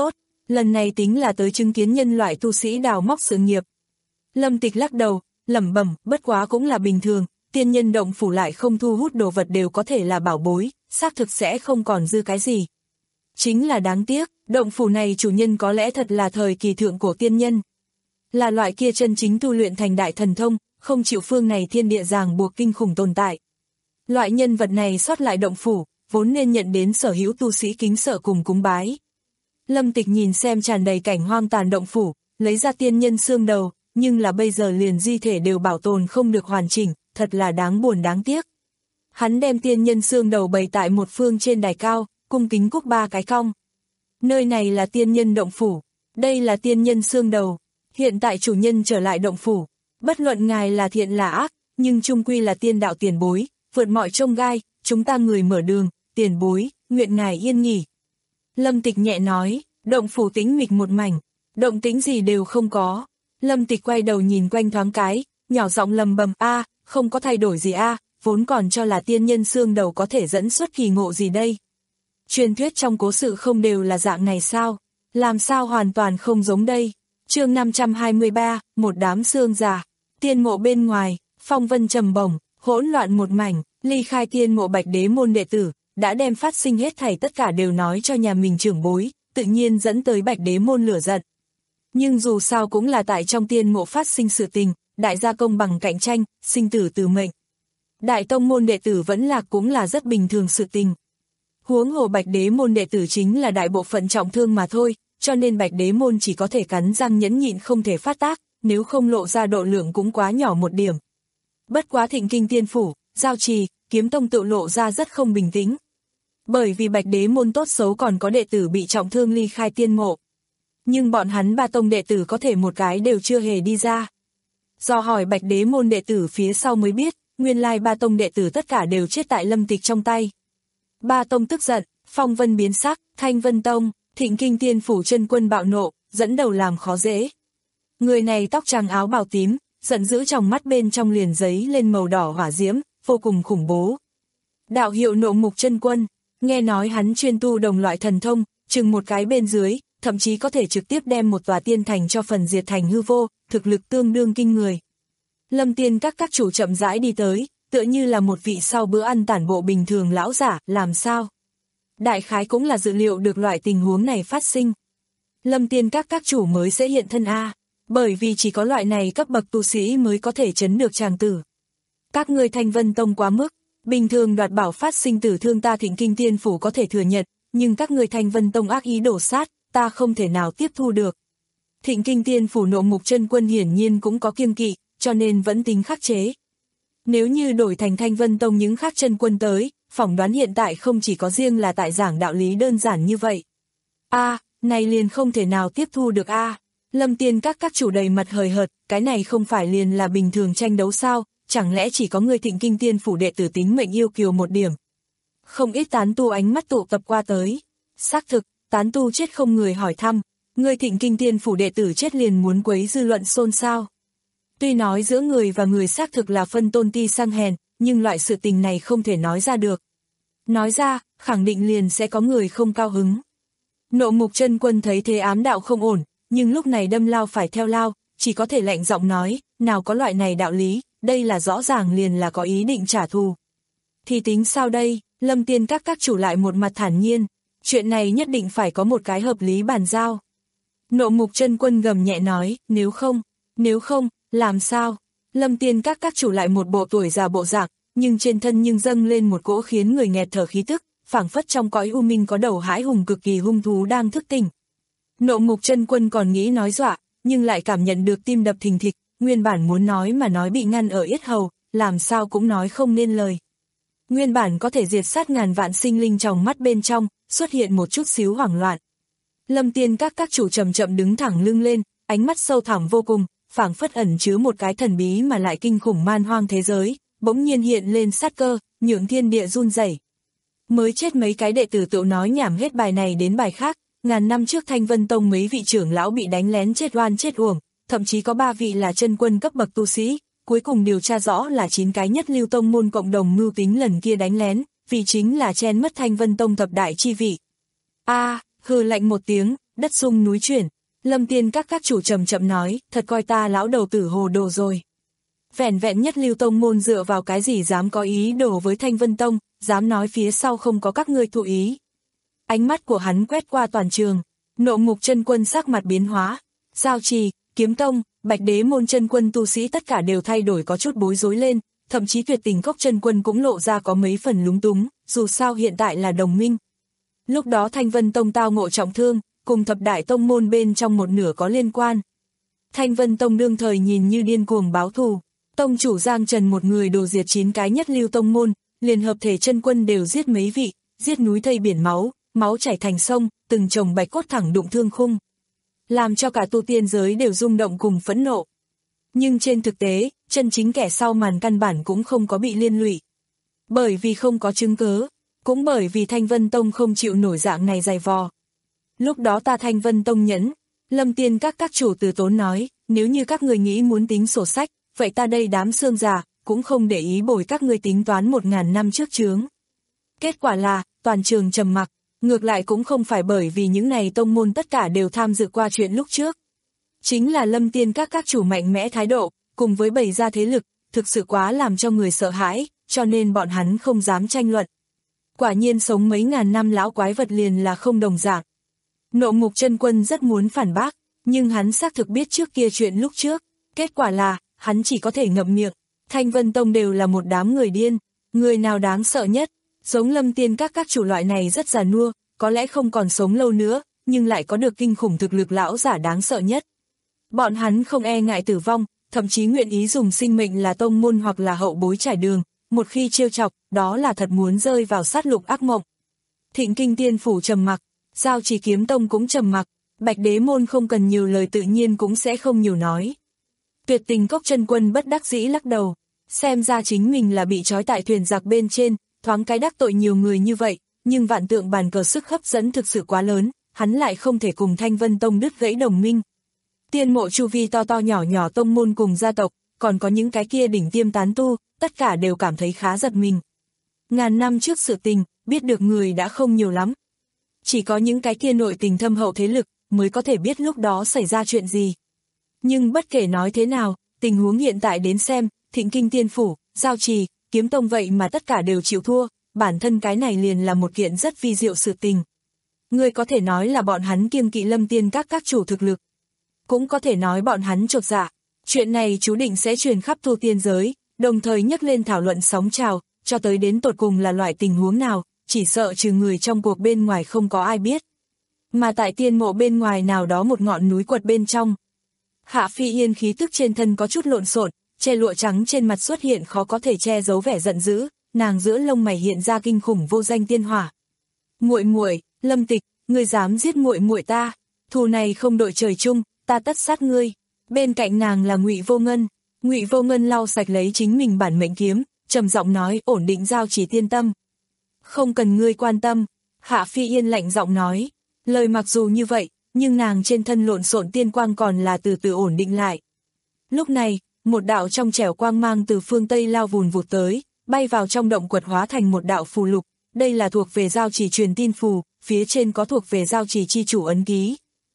lần này tính là tới chứng kiến nhân loại tu sĩ đào móc sự nghiệp. Lâm Tịch lắc đầu, lẩm bẩm, bất quá cũng là bình thường, tiên nhân động phủ lại không thu hút đồ vật đều có thể là bảo bối, xác thực sẽ không còn dư cái gì. Chính là đáng tiếc, động phủ này chủ nhân có lẽ thật là thời kỳ thượng cổ tiên nhân. Là loại kia chân chính tu luyện thành đại thần thông, không chịu phương này thiên địa ràng buộc kinh khủng tồn tại. Loại nhân vật này sót lại động phủ, vốn nên nhận đến sở hữu tu sĩ kính sợ cùng cúng bái. Lâm Tịch nhìn xem tràn đầy cảnh hoang tàn động phủ, lấy ra tiên nhân xương đầu, nhưng là bây giờ liền di thể đều bảo tồn không được hoàn chỉnh, thật là đáng buồn đáng tiếc. Hắn đem tiên nhân xương đầu bày tại một phương trên đài cao, cung kính cúc ba cái cong. Nơi này là tiên nhân động phủ, đây là tiên nhân xương đầu, hiện tại chủ nhân trở lại động phủ, bất luận ngài là thiện là ác, nhưng chung quy là tiên đạo tiền bối, vượt mọi chông gai, chúng ta người mở đường, tiền bối, nguyện ngài yên nghỉ. Lâm Tịch nhẹ nói, động phủ tĩnh mịch một mảnh, động tĩnh gì đều không có. Lâm Tịch quay đầu nhìn quanh thoáng cái, nhỏ giọng lầm bầm, a, không có thay đổi gì a, vốn còn cho là tiên nhân xương đầu có thể dẫn xuất kỳ ngộ gì đây. Truyền thuyết trong cố sự không đều là dạng này sao, làm sao hoàn toàn không giống đây. Chương năm trăm hai mươi ba, một đám xương già, tiên mộ bên ngoài, phong vân trầm bổng, hỗn loạn một mảnh, ly khai tiên mộ Bạch Đế môn đệ tử, đã đem phát sinh hết thảy tất cả đều nói cho nhà mình trưởng bối, tự nhiên dẫn tới Bạch Đế môn lửa giận. Nhưng dù sao cũng là tại trong tiên mộ phát sinh sự tình, đại gia công bằng cạnh tranh, sinh tử từ mệnh. Đại tông môn đệ tử vẫn lạc cũng là rất bình thường sự tình. Huống hồ Bạch Đế môn đệ tử chính là đại bộ phận trọng thương mà thôi, cho nên Bạch Đế môn chỉ có thể cắn răng nhẫn nhịn không thể phát tác, nếu không lộ ra độ lượng cũng quá nhỏ một điểm. Bất quá Thịnh Kinh Tiên Phủ, Giao Trì, Kiếm Tông tự lộ ra rất không bình tĩnh. Bởi vì Bạch Đế môn tốt xấu còn có đệ tử bị trọng thương ly khai tiên mộ. Nhưng bọn hắn ba tông đệ tử có thể một cái đều chưa hề đi ra. Do hỏi Bạch Đế môn đệ tử phía sau mới biết, nguyên lai ba tông đệ tử tất cả đều chết tại Lâm Tịch trong tay. Ba tông tức giận, phong vân biến sắc, Thanh Vân Tông, Thịnh Kinh Tiên Phủ chân quân bạo nộ, dẫn đầu làm khó dễ. Người này tóc trắng áo bào tím, giận dữ trong mắt bên trong liền giấy lên màu đỏ hỏa diễm, vô cùng khủng bố. Đạo hiệu Nộ Mục chân quân, nghe nói hắn chuyên tu đồng loại thần thông, chừng một cái bên dưới, thậm chí có thể trực tiếp đem một tòa tiên thành cho phần diệt thành hư vô, thực lực tương đương kinh người. Lâm Tiên các các chủ chậm rãi đi tới, tựa như là một vị sau bữa ăn tản bộ bình thường lão giả, làm sao? Đại khái cũng là dự liệu được loại tình huống này phát sinh. Lâm Tiên các các chủ mới sẽ hiện thân A, bởi vì chỉ có loại này cấp bậc tu sĩ mới có thể chấn được chàng tử. Các ngươi Thanh Vân Tông quá mức, bình thường đoạt bảo phát sinh tử thương ta Thịnh Kinh Tiên Phủ có thể thừa nhận, nhưng các ngươi Thanh Vân Tông ác ý đổ sát, ta không thể nào tiếp thu được. Thịnh Kinh Tiên Phủ Nộ Mục chân quân hiển nhiên cũng có kiêng kỵ, cho nên vẫn tính khắc chế. Nếu như đổi thành Thanh Vân Tông những khác chân quân tới, phỏng đoán hiện tại không chỉ có riêng là tại giảng đạo lý đơn giản như vậy. A, à, này liền không thể nào tiếp thu được a. À. Lâm Tiên các các chủ đầy mặt hời hợt, cái này không phải liền là bình thường tranh đấu sao, chẳng lẽ chỉ có người Thịnh Kinh Tiên Phủ đệ tử tính mệnh yêu kiều một điểm. Không ít tán tu ánh mắt tụ tập qua tới. Xác thực, tán tu chết không người hỏi thăm, người Thịnh Kinh Tiên Phủ đệ tử chết liền muốn quấy dư luận xôn xao. Tuy nói giữa người và người xác thực là phân tôn ti sang hèn, nhưng loại sự tình này không thể nói ra được. Nói ra, khẳng định liền sẽ có người không cao hứng. Nộ Mục chân quân thấy thế ám đạo không ổn, nhưng lúc này đâm lao phải theo lao, chỉ có thể lạnh giọng nói, nào có loại này đạo lý, đây là rõ ràng liền là có ý định trả thù. Thì tính sao đây, Lâm Tiên các các chủ lại một mặt thản nhiên, chuyện này nhất định phải có một cái hợp lý bàn giao. Nộ Mục chân quân gầm nhẹ nói, nếu không, nếu không, làm sao? Lâm Tiên các các chủ lại một bộ tuổi già bộ dạng, nhưng trên thân nhưng dâng lên một cỗ khiến người nghẹt thở khí tức, phảng phất trong cõi u minh có đầu hãi hùng cực kỳ hung thú đang thức tỉnh. Nộ Mục chân quân còn nghĩ nói dọa, nhưng lại cảm nhận được tim đập thình thịch, nguyên bản muốn nói mà nói bị ngăn ở yết hầu, làm sao cũng nói không nên lời. Nguyên bản có thể diệt sát ngàn vạn sinh linh trong mắt bên trong, xuất hiện một chút xíu hoảng loạn. Lâm Tiên các các chủ chậm chậm đứng thẳng lưng lên, ánh mắt sâu thẳm vô cùng, phảng phất ẩn chứa một cái thần bí mà lại kinh khủng man hoang thế giới, bỗng nhiên hiện lên sát cơ, nhượng thiên địa run rẩy. Mới chết mấy cái đệ tử tự nói nhảm hết bài này đến bài khác, ngàn năm trước Thanh Vân Tông mấy vị trưởng lão bị đánh lén chết oan chết uổng, thậm chí có ba vị là chân quân cấp bậc tu sĩ, cuối cùng điều tra rõ là chín cái nhất lưu tông môn cộng đồng mưu tính lần kia đánh lén, vì chính là chen mất Thanh Vân Tông thập đại chi vị. A, hừ lạnh một tiếng, đất rung núi chuyển. Lâm Tiên các các chủ chậm chậm nói, thật coi ta lão đầu tử hồ đồ rồi. Vẻn vẹn nhất lưu tông môn dựa vào cái gì dám có ý đồ với Thanh Vân Tông, dám nói phía sau không có các ngươi thụ ý. Ánh mắt của hắn quét qua toàn trường, Nộ Mục chân quân sắc mặt biến hóa, Giao Trì, Kiếm Tông, Bạch Đế môn chân quân tu sĩ tất cả đều thay đổi có chút bối rối lên, thậm chí Tuyệt Tình Cốc chân quân cũng lộ ra có mấy phần lúng túng, dù sao hiện tại là đồng minh. Lúc đó Thanh Vân Tông tao ngộ trọng thương, cùng thập đại tông môn bên trong một nửa có liên quan. Thanh Vân Tông đương thời nhìn như điên cuồng báo thù, tông chủ Giang Trần một người đồ diệt chín cái nhất lưu tông môn, liền hợp thể chân quân đều giết mấy vị, giết núi thây biển máu, máu chảy thành sông, từng chồng bạch cốt thẳng đụng thương khung. Làm cho cả tu tiên giới đều rung động cùng phẫn nộ. Nhưng trên thực tế, chân chính kẻ sau màn căn bản cũng không có bị liên lụy. Bởi vì không có chứng cớ, cũng bởi vì Thanh Vân Tông không chịu nổi dạng này dày vò. Lúc đó ta Thanh Vân Tông nhẫn, Lâm Tiên các các chủ từ tốn nói, nếu như các người nghĩ muốn tính sổ sách, vậy ta đây đám xương già, cũng không để ý bồi các người tính toán một ngàn năm trước chướng. Kết quả là, toàn trường trầm mặc, ngược lại cũng không phải bởi vì những này tông môn tất cả đều tham dự qua chuyện lúc trước. Chính là Lâm Tiên các các chủ mạnh mẽ thái độ, cùng với bày ra thế lực, thực sự quá làm cho người sợ hãi, cho nên bọn hắn không dám tranh luận. Quả nhiên sống mấy ngàn năm lão quái vật liền là không đồng dạng. Nộ Mục chân quân rất muốn phản bác, nhưng hắn xác thực biết trước kia chuyện lúc trước, kết quả là, hắn chỉ có thể ngậm miệng. Thanh Vân Tông đều là một đám người điên, người nào đáng sợ nhất, giống Lâm Tiên các các chủ loại này rất già nua, có lẽ không còn sống lâu nữa, nhưng lại có được kinh khủng thực lực lão giả đáng sợ nhất. Bọn hắn không e ngại tử vong, thậm chí nguyện ý dùng sinh mệnh là tông môn hoặc là hậu bối trải đường, một khi trêu chọc, đó là thật muốn rơi vào sát lục ác mộng. Thịnh Kinh Tiên phủ trầm mặc, Giao Chỉ Kiếm Tông cũng trầm mặc, Bạch Đế môn không cần nhiều lời tự nhiên cũng sẽ không nhiều nói. Tuyệt Tình Cốc chân quân bất đắc dĩ lắc đầu, xem ra chính mình là bị trói tại thuyền giặc bên trên, thoáng cái đắc tội nhiều người như vậy, nhưng vạn tượng bàn cờ sức hấp dẫn thực sự quá lớn, hắn lại không thể cùng Thanh Vân Tông đứt gãy đồng minh. Tiên mộ chu vi to to nhỏ nhỏ tông môn cùng gia tộc, còn có những cái kia đỉnh tiêm tán tu, tất cả đều cảm thấy khá giật mình. Ngàn năm trước sự tình, biết được người đã không nhiều lắm. Chỉ có những cái kia nội tình thâm hậu thế lực, mới có thể biết lúc đó xảy ra chuyện gì. Nhưng bất kể nói thế nào, tình huống hiện tại đến xem, Thịnh Kinh Tiên phủ, Giao Trì, Kiếm Tông vậy mà tất cả đều chịu thua, bản thân cái này liền là một kiện rất vi diệu sự tình. Người có thể nói là bọn hắn kiêng kỵ Lâm Tiên các các chủ thực lực. Cũng có thể nói bọn hắn chột dạ, chuyện này chú định sẽ truyền khắp tu tiên giới, đồng thời nhắc lên thảo luận sóng trào, cho tới đến tột cùng là loại tình huống nào, chỉ sợ trừ người trong cuộc bên ngoài không có ai biết. Mà tại tiên mộ bên ngoài nào đó một ngọn núi quật bên trong, Hạ Phi Yên khí tức trên thân có chút lộn xộn, che lụa trắng trên mặt xuất hiện khó có thể che giấu vẻ giận dữ, nàng giữa lông mày hiện ra kinh khủng vô danh tiên hỏa. Muội muội, Lâm Tịch, ngươi dám giết muội muội ta, thù này không đội trời chung, ta tất sát ngươi. Bên cạnh nàng là Ngụy Vô Ngân, Ngụy Vô Ngân lau sạch lấy chính mình bản mệnh kiếm, trầm giọng nói, ổn định Giao Chỉ tiên tâm. Không cần ngươi quan tâm, Hạ Phi Yên lạnh giọng nói, lời mặc dù như vậy, nhưng nàng trên thân lộn xộn tiên quang còn là từ từ ổn định lại. Lúc này, một đạo trong trẻo quang mang từ phương Tây lao vùn vụt tới, bay vào trong động quật hóa thành một đạo phù lục, đây là thuộc về Giao Chỉ truyền tin phù, phía trên có thuộc về Giao Chỉ chi chủ ấn ký.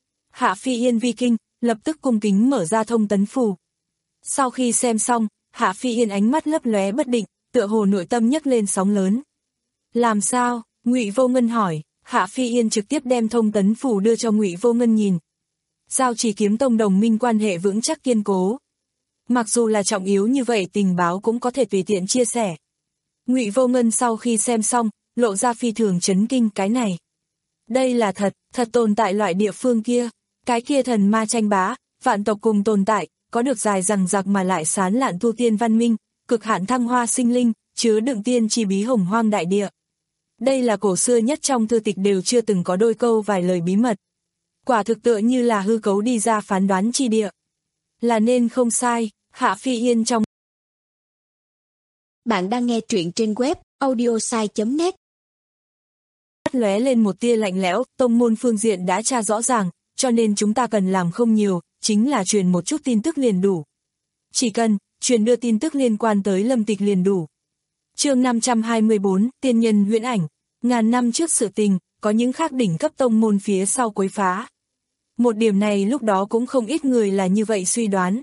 Hạ Phi Yên vi kinh, lập tức cung kính mở ra thông tấn phù. Sau khi xem xong, Hạ Phi Yên ánh mắt lấp lóe bất định, tựa hồ nội tâm nhấc lên sóng lớn. Làm sao? Ngụy Vô Ngân hỏi. Hạ Phi Yên trực tiếp đem thông tấn phù đưa cho Ngụy Vô Ngân nhìn. Giao Chỉ Kiếm Tông đồng minh quan hệ vững chắc kiên cố. Mặc dù là trọng yếu như vậy tình báo cũng có thể tùy tiện chia sẻ. Ngụy Vô Ngân sau khi xem xong, lộ ra phi thường chấn kinh cái này. Đây là thật, thật tồn tại loại địa phương kia. Cái kia thần ma tranh bá, vạn tộc cùng tồn tại, có được dài rằng rạc mà lại sán lạn tu tiên văn minh, cực hạn thăng hoa sinh linh, chứa đựng tiên chi bí hồng hoang đại địa. Đây là cổ xưa nhất trong thư tịch đều chưa từng có đôi câu vài lời bí mật. Quả thực tựa như là hư cấu đi ra phán đoán chi địa. Là nên không sai, Hạ Phi Yên trong. Bạn đang nghe truyện trên web audiosai chấm net. Mắt lóe lên một tia lạnh lẽo, tông môn phương diện đã tra rõ ràng, cho nên chúng ta cần làm không nhiều, chính là truyền một chút tin tức liền đủ. Chỉ cần, truyền đưa tin tức liên quan tới Lâm Tịch liền đủ. Chương năm trăm hai mươi bốn, tiên nhân huyễn ảnh, ngàn năm trước sự tình, có những khác đỉnh cấp tông môn phía sau quấy phá. Một điểm này lúc đó cũng không ít người là như vậy suy đoán.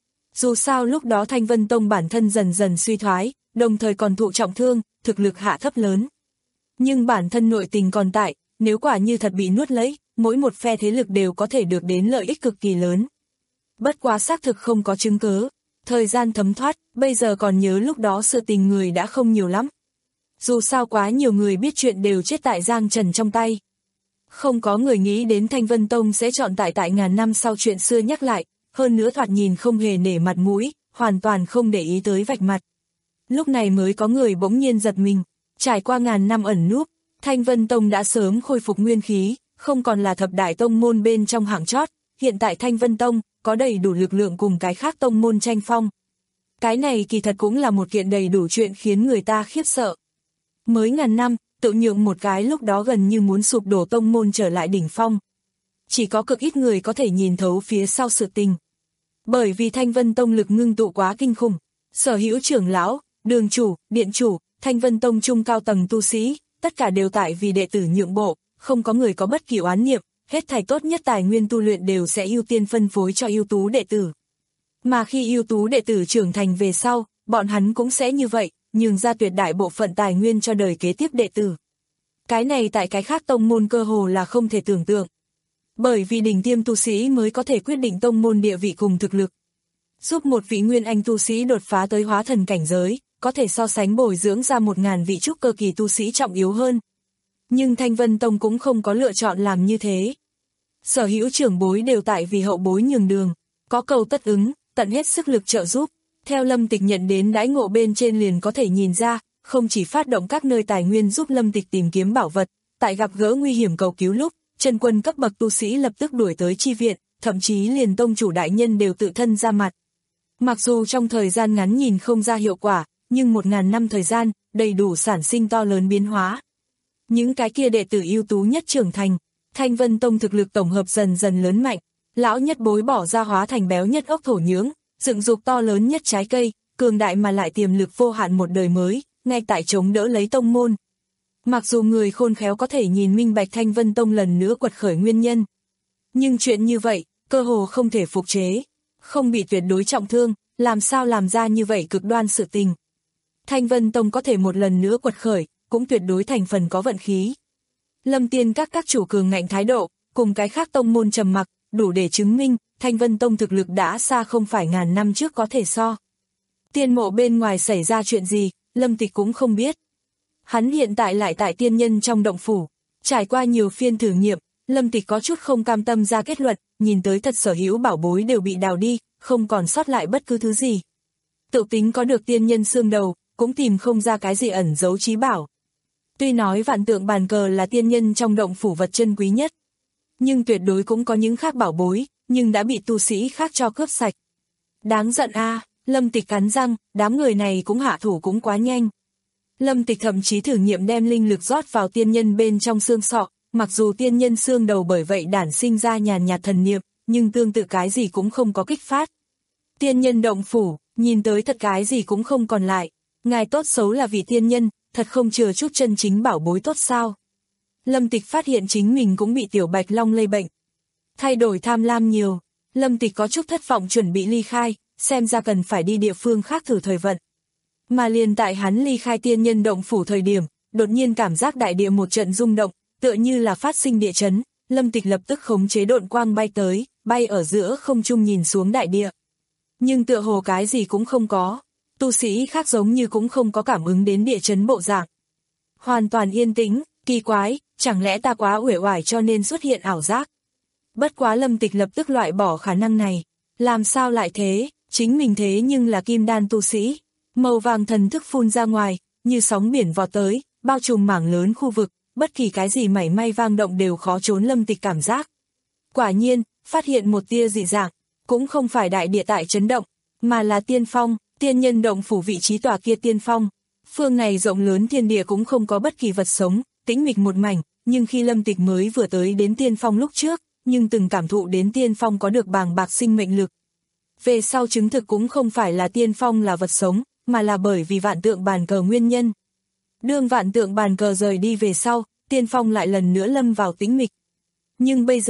Dù sao lúc đó Thanh Vân Tông bản thân dần dần suy thoái, đồng thời còn thụ trọng thương, thực lực hạ thấp lớn. Nhưng bản thân nội tình còn tại, nếu quả như thật bị nuốt lấy, mỗi một phe thế lực đều có thể được đến lợi ích cực kỳ lớn. Bất quá xác thực không có chứng cứ, thời gian thấm thoát, bây giờ còn nhớ lúc đó sự tình người đã không nhiều lắm. Dù sao quá nhiều người biết chuyện đều chết tại Giang Trần trong tay. Không có người nghĩ đến Thanh Vân Tông sẽ chọn tại tại ngàn năm sau chuyện xưa nhắc lại, hơn nữa thoạt nhìn không hề nể mặt mũi, hoàn toàn không để ý tới vạch mặt. Lúc này mới có người bỗng nhiên giật mình, trải qua ngàn năm ẩn núp, Thanh Vân Tông đã sớm khôi phục nguyên khí, không còn là thập đại tông môn bên trong hạng chót, hiện tại Thanh Vân Tông có đầy đủ lực lượng cùng cái khác tông môn tranh phong. Cái này kỳ thật cũng là một kiện đầy đủ chuyện khiến người ta khiếp sợ. Mới ngàn năm, tự nhượng một cái lúc đó gần như muốn sụp đổ tông môn trở lại đỉnh phong. Chỉ có cực ít người có thể nhìn thấu phía sau sự tình. Bởi vì Thanh Vân Tông lực ngưng tụ quá kinh khủng, sở hữu trưởng lão, đường chủ, điện chủ, Thanh Vân Tông trung cao tầng tu sĩ, tất cả đều tại vì đệ tử nhượng bộ, không có người có bất kỳ oán niệm, hết thảy tốt nhất tài nguyên tu luyện đều sẽ ưu tiên phân phối cho ưu tú đệ tử. Mà khi ưu tú đệ tử trưởng thành về sau, bọn hắn cũng sẽ như vậy, nhường ra tuyệt đại bộ phận tài nguyên cho đời kế tiếp đệ tử. Cái này tại cái khác tông môn cơ hồ là không thể tưởng tượng. Bởi vì đỉnh tiêm tu sĩ mới có thể quyết định tông môn địa vị cùng thực lực. Giúp một vị nguyên anh tu sĩ đột phá tới hóa thần cảnh giới, có thể so sánh bồi dưỡng ra một ngàn vị trúc cơ kỳ tu sĩ trọng yếu hơn. Nhưng Thanh Vân Tông cũng không có lựa chọn làm như thế. Sở hữu trưởng bối đều tại vì hậu bối nhường đường, có cầu tất ứng, tận hết sức lực trợ giúp. Theo Lâm Tịch nhận đến đãi ngộ bên trên liền có thể nhìn ra, không chỉ phát động các nơi tài nguyên giúp Lâm Tịch tìm kiếm bảo vật, tại gặp gỡ nguy hiểm cầu cứu lúc, chân quân cấp bậc tu sĩ lập tức đuổi tới chi viện, thậm chí liền tông chủ đại nhân đều tự thân ra mặt. Mặc dù trong thời gian ngắn nhìn không ra hiệu quả, nhưng một ngàn năm thời gian, đầy đủ sản sinh to lớn biến hóa. Những cái kia đệ tử ưu tú nhất trưởng thành, Thanh Vân Tông thực lực tổng hợp dần dần lớn mạnh, lão nhất bối bỏ ra hóa thành béo nhất ốc thổ nhưỡng, dựng dục to lớn nhất trái cây, cường đại mà lại tiềm lực vô hạn một đời mới, ngay tại chống đỡ lấy tông môn. Mặc dù người khôn khéo có thể nhìn minh bạch Thanh Vân Tông lần nữa quật khởi nguyên nhân, nhưng chuyện như vậy, cơ hồ không thể phục chế, không bị tuyệt đối trọng thương, làm sao làm ra như vậy cực đoan sự tình. Thanh Vân Tông có thể một lần nữa quật khởi, cũng tuyệt đối thành phần có vận khí. Lâm Tiên các các chủ cường ngạnh thái độ, cùng cái khác tông môn trầm mặc, đủ để chứng minh, Thanh Vân Tông thực lực đã xa không phải ngàn năm trước có thể so. Tiên mộ bên ngoài xảy ra chuyện gì, Lâm Tịch cũng không biết. Hắn hiện tại lại tại tiên nhân trong động phủ, trải qua nhiều phiên thử nghiệm, Lâm Tịch có chút không cam tâm ra kết luận, nhìn tới thật sở hữu bảo bối đều bị đào đi, không còn sót lại bất cứ thứ gì. Tự tính có được tiên nhân xương đầu, cũng tìm không ra cái gì ẩn giấu trí bảo. Tuy nói vạn tượng bàn cờ là tiên nhân trong động phủ vật chân quý nhất, nhưng tuyệt đối cũng có những khác bảo bối, nhưng đã bị tu sĩ khác cho cướp sạch. Đáng giận a, à, Lâm Tịch cắn răng, đám người này cũng hạ thủ cũng quá nhanh. Lâm Tịch thậm chí thử nghiệm đem linh lực rót vào tiên nhân bên trong xương sọ, mặc dù tiên nhân xương đầu bởi vậy đản sinh ra nhàn nhạt thần niệm, nhưng tương tự cái gì cũng không có kích phát. Tiên nhân động phủ, nhìn tới thật cái gì cũng không còn lại, ngài tốt xấu là vị tiên nhân, thật không chừa chút chân chính bảo bối tốt sao. Lâm Tịch phát hiện chính mình cũng bị tiểu bạch long lây bệnh. Thay đổi tham lam nhiều, Lâm Tịch có chút thất vọng chuẩn bị ly khai, xem ra cần phải đi địa phương khác thử thời vận. Mà liền tại hắn ly khai tiên nhân động phủ thời điểm, đột nhiên cảm giác đại địa một trận rung động, tựa như là phát sinh địa chấn, Lâm Tịch lập tức khống chế độn quang bay tới, bay ở giữa không trung nhìn xuống đại địa. Nhưng tựa hồ cái gì cũng không có, tu sĩ khác giống như cũng không có cảm ứng đến địa chấn bộ dạng. Hoàn toàn yên tĩnh, kỳ quái, chẳng lẽ ta quá uể oải cho nên xuất hiện ảo giác. Bất quá Lâm Tịch lập tức loại bỏ khả năng này, làm sao lại thế, chính mình thế nhưng là kim đan tu sĩ. Màu vàng thần thức phun ra ngoài, như sóng biển vọt tới, bao trùm mảng lớn khu vực, bất kỳ cái gì mảy may vang động đều khó trốn Lâm Tịch cảm giác. Quả nhiên, phát hiện một tia dị dạng, cũng không phải đại địa tại chấn động, mà là tiên phong, tiên nhân động phủ vị trí tòa kia tiên phong. Phương này rộng lớn thiên địa cũng không có bất kỳ vật sống, tĩnh mịch một mảnh, nhưng khi Lâm Tịch mới vừa tới đến tiên phong lúc trước, nhưng từng cảm thụ đến tiên phong có được bàng bạc sinh mệnh lực. Về sau chứng thực cũng không phải là tiên phong là vật sống, mà là bởi vì vạn tượng bàn cờ nguyên nhân. Đương vạn tượng bàn cờ rời đi về sau, tiên phong lại lần nữa lâm vào tĩnh mịch. Nhưng bây giờ,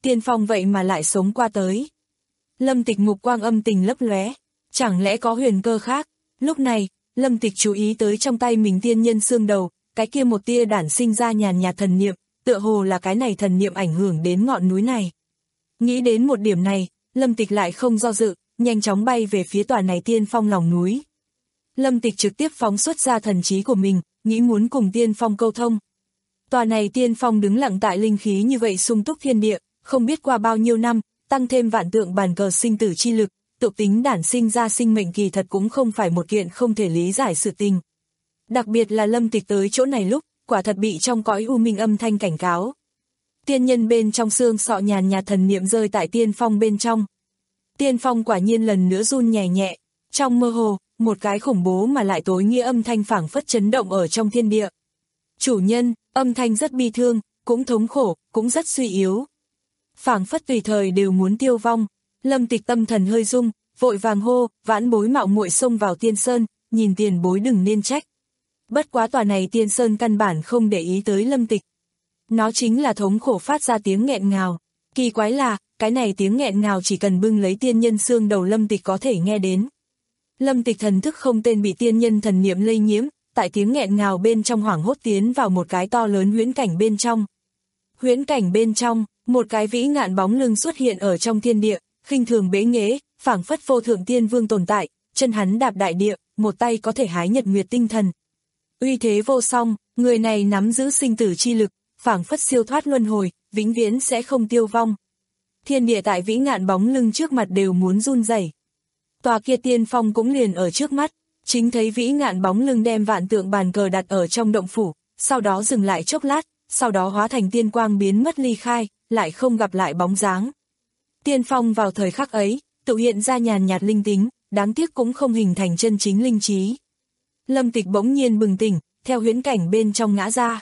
Tiên Phong vậy mà lại sống qua tới. Lâm Tịch mục quang âm tình lấp lóe, chẳng lẽ có huyền cơ khác? Lúc này, Lâm Tịch chú ý tới trong tay mình tiên nhân xương đầu, cái kia một tia đản sinh ra nhàn nhạt thần niệm, tựa hồ là cái này thần niệm ảnh hưởng đến ngọn núi này. Nghĩ đến một điểm này, Lâm Tịch lại không do dự, nhanh chóng bay về phía tòa này Tiên Phong lòng núi. Lâm Tịch trực tiếp phóng xuất ra thần trí của mình, nghĩ muốn cùng Tiên Phong câu thông. Tòa này Tiên Phong đứng lặng tại linh khí như vậy sung túc thiên địa, không biết qua bao nhiêu năm, tăng thêm vạn tượng bàn cờ sinh tử chi lực, tự tính đản sinh ra sinh mệnh kỳ thật cũng không phải một kiện không thể lý giải sự tình. Đặc biệt là Lâm Tịch tới chỗ này lúc, quả thật bị trong cõi u minh âm thanh cảnh cáo. Tiên nhân bên trong xương sọ nhàn nhạt thần niệm rơi tại Tiên Phong bên trong. Tiên Phong quả nhiên lần nữa run nhẹ nhẹ, trong mơ hồ, một cái khủng bố mà lại tối nghĩa âm thanh phảng phất chấn động ở trong thiên địa. Chủ nhân, âm thanh rất bi thương, cũng thống khổ, cũng rất suy yếu. Phảng phất tùy thời đều muốn tiêu vong. Lâm Tịch tâm thần hơi rung, vội vàng hô, vãn bối mạo muội xông vào Tiên Sơn, nhìn tiền bối đừng nên trách. Bất quá tòa này Tiên Sơn căn bản không để ý tới Lâm Tịch. Nó chính là thống khổ phát ra tiếng nghẹn ngào. Kỳ quái là, cái này tiếng nghẹn ngào chỉ cần bưng lấy tiên nhân xương đầu Lâm Tịch có thể nghe đến. Lâm Tịch thần thức không tên bị tiên nhân thần niệm lây nhiễm, tại tiếng nghẹn ngào bên trong hoảng hốt tiến vào một cái to lớn huyễn cảnh bên trong. Huyễn cảnh bên trong, một cái vĩ ngạn bóng lưng xuất hiện ở trong thiên địa, khinh thường bế nghễ, phảng phất vô thượng tiên vương tồn tại, chân hắn đạp đại địa, một tay có thể hái nhật nguyệt tinh thần. Uy thế vô song, người này nắm giữ sinh tử chi lực, phảng phất siêu thoát luân hồi, vĩnh viễn sẽ không tiêu vong. Thiên địa tại vĩ ngạn bóng lưng trước mặt đều muốn run rẩy. Tòa kia Tiên Phong cũng liền ở trước mắt, chính thấy vĩ ngạn bóng lưng đem vạn tượng bàn cờ đặt ở trong động phủ, sau đó dừng lại chốc lát, sau đó hóa thành tiên quang biến mất ly khai, lại không gặp lại bóng dáng. Tiên Phong vào thời khắc ấy, tự hiện ra nhàn nhạt linh tính, đáng tiếc cũng không hình thành chân chính linh trí. Lâm Tịch bỗng nhiên bừng tỉnh, theo huyễn cảnh bên trong ngã ra.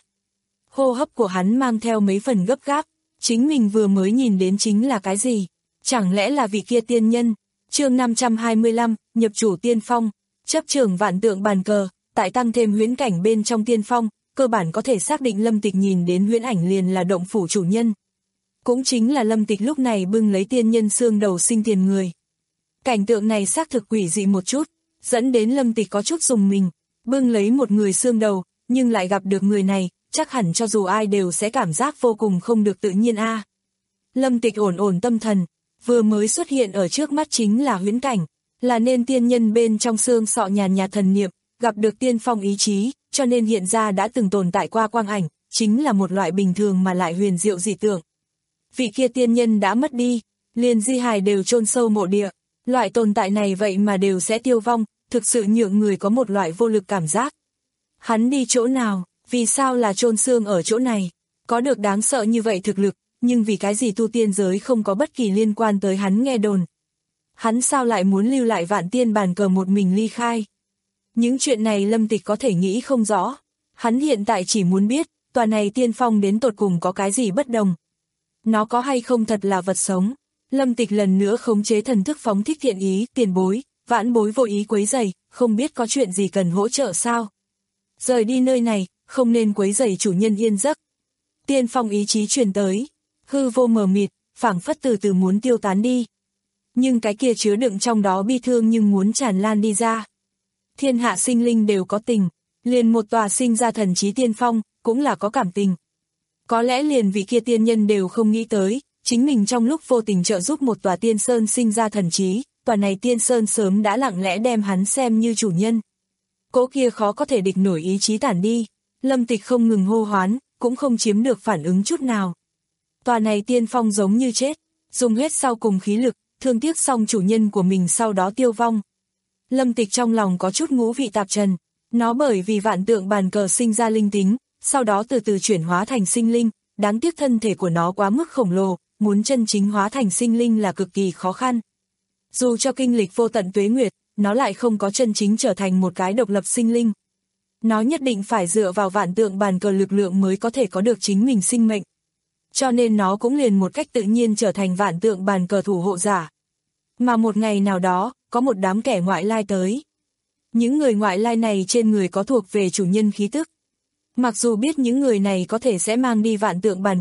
Hô hấp của hắn mang theo mấy phần gấp gáp, chính mình vừa mới nhìn đến chính là cái gì? Chẳng lẽ là vị kia tiên nhân? Chương năm trăm hai mươi lăm, nhập chủ Tiên Phong, chấp trưởng vạn tượng bàn cờ, tại tăng thêm huyễn cảnh bên trong Tiên Phong, cơ bản có thể xác định Lâm Tịch nhìn đến huyễn ảnh liền là động phủ chủ nhân. Cũng chính là Lâm Tịch lúc này bưng lấy tiên nhân xương đầu sinh tiền người. Cảnh tượng này xác thực quỷ dị một chút, dẫn đến Lâm Tịch có chút rùng mình, bưng lấy một người xương đầu, nhưng lại gặp được người này, chắc hẳn cho dù ai đều sẽ cảm giác vô cùng không được tự nhiên a. À. Lâm Tịch ổn ổn tâm thần, vừa mới xuất hiện ở trước mắt chính là huyễn cảnh, là nên tiên nhân bên trong xương sọ nhàn nhạt thần niệm, gặp được Tiên Phong ý chí, cho nên hiện ra đã từng tồn tại qua quang ảnh, chính là một loại bình thường mà lại huyền diệu dị tưởng. Vị kia tiên nhân đã mất đi, liền di hài đều chôn sâu mộ địa, loại tồn tại này vậy mà đều sẽ tiêu vong, thực sự nhượng người có một loại vô lực cảm giác. Hắn đi chỗ nào, vì sao là chôn xương ở chỗ này, có được đáng sợ như vậy thực lực, nhưng vì cái gì tu tiên giới không có bất kỳ liên quan tới hắn nghe đồn. Hắn sao lại muốn lưu lại vạn tiên bàn cờ một mình ly khai. Những chuyện này Lâm Tịch có thể nghĩ không rõ, hắn hiện tại chỉ muốn biết, tòa này Tiên Phong đến tột cùng có cái gì bất đồng. Nó có hay không thật là vật sống. Lâm Tịch lần nữa khống chế thần thức phóng thích thiện ý, tiền bối, vãn bối vô ý quấy rầy, không biết có chuyện gì cần hỗ trợ sao. Rời đi nơi này, không nên quấy rầy chủ nhân yên giấc. Tiên Phong ý chí truyền tới, hư vô mờ mịt, phảng phất từ từ muốn tiêu tán đi. Nhưng cái kia chứa đựng trong đó bi thương nhưng muốn tràn lan đi ra. Thiên hạ sinh linh đều có tình, liền một tòa sinh ra thần trí Tiên Phong, cũng là có cảm tình. Có lẽ liền vị kia tiên nhân đều không nghĩ tới, chính mình trong lúc vô tình trợ giúp một tòa tiên sơn sinh ra thần trí, tòa này tiên sơn sớm đã lặng lẽ đem hắn xem như chủ nhân. Cỗ kia khó có thể địch nổi ý chí tản đi, Lâm Tịch không ngừng hô hoán, cũng không chiếm được phản ứng chút nào. Tòa này Tiên Phong giống như chết, dùng hết sau cùng khí lực, thương tiếc xong chủ nhân của mình sau đó tiêu vong. Lâm Tịch trong lòng có chút ngũ vị tạp trần, nó bởi vì vạn tượng bàn cờ sinh ra linh tính, sau đó từ từ chuyển hóa thành sinh linh, đáng tiếc thân thể của nó quá mức khổng lồ, muốn chân chính hóa thành sinh linh là cực kỳ khó khăn. Dù cho kinh lịch vô tận tuế nguyệt, nó lại không có chân chính trở thành một cái độc lập sinh linh. Nó nhất định phải dựa vào vạn tượng bàn cờ lực lượng mới có thể có được chính mình sinh mệnh. Cho nên nó cũng liền một cách tự nhiên trở thành vạn tượng bàn cờ thủ hộ giả. Mà một ngày nào đó, có một đám kẻ ngoại lai tới. Những người ngoại lai này trên người có thuộc về chủ nhân khí tức. Mặc dù biết những người này có thể sẽ mang đi vạn tượng bàn cờ,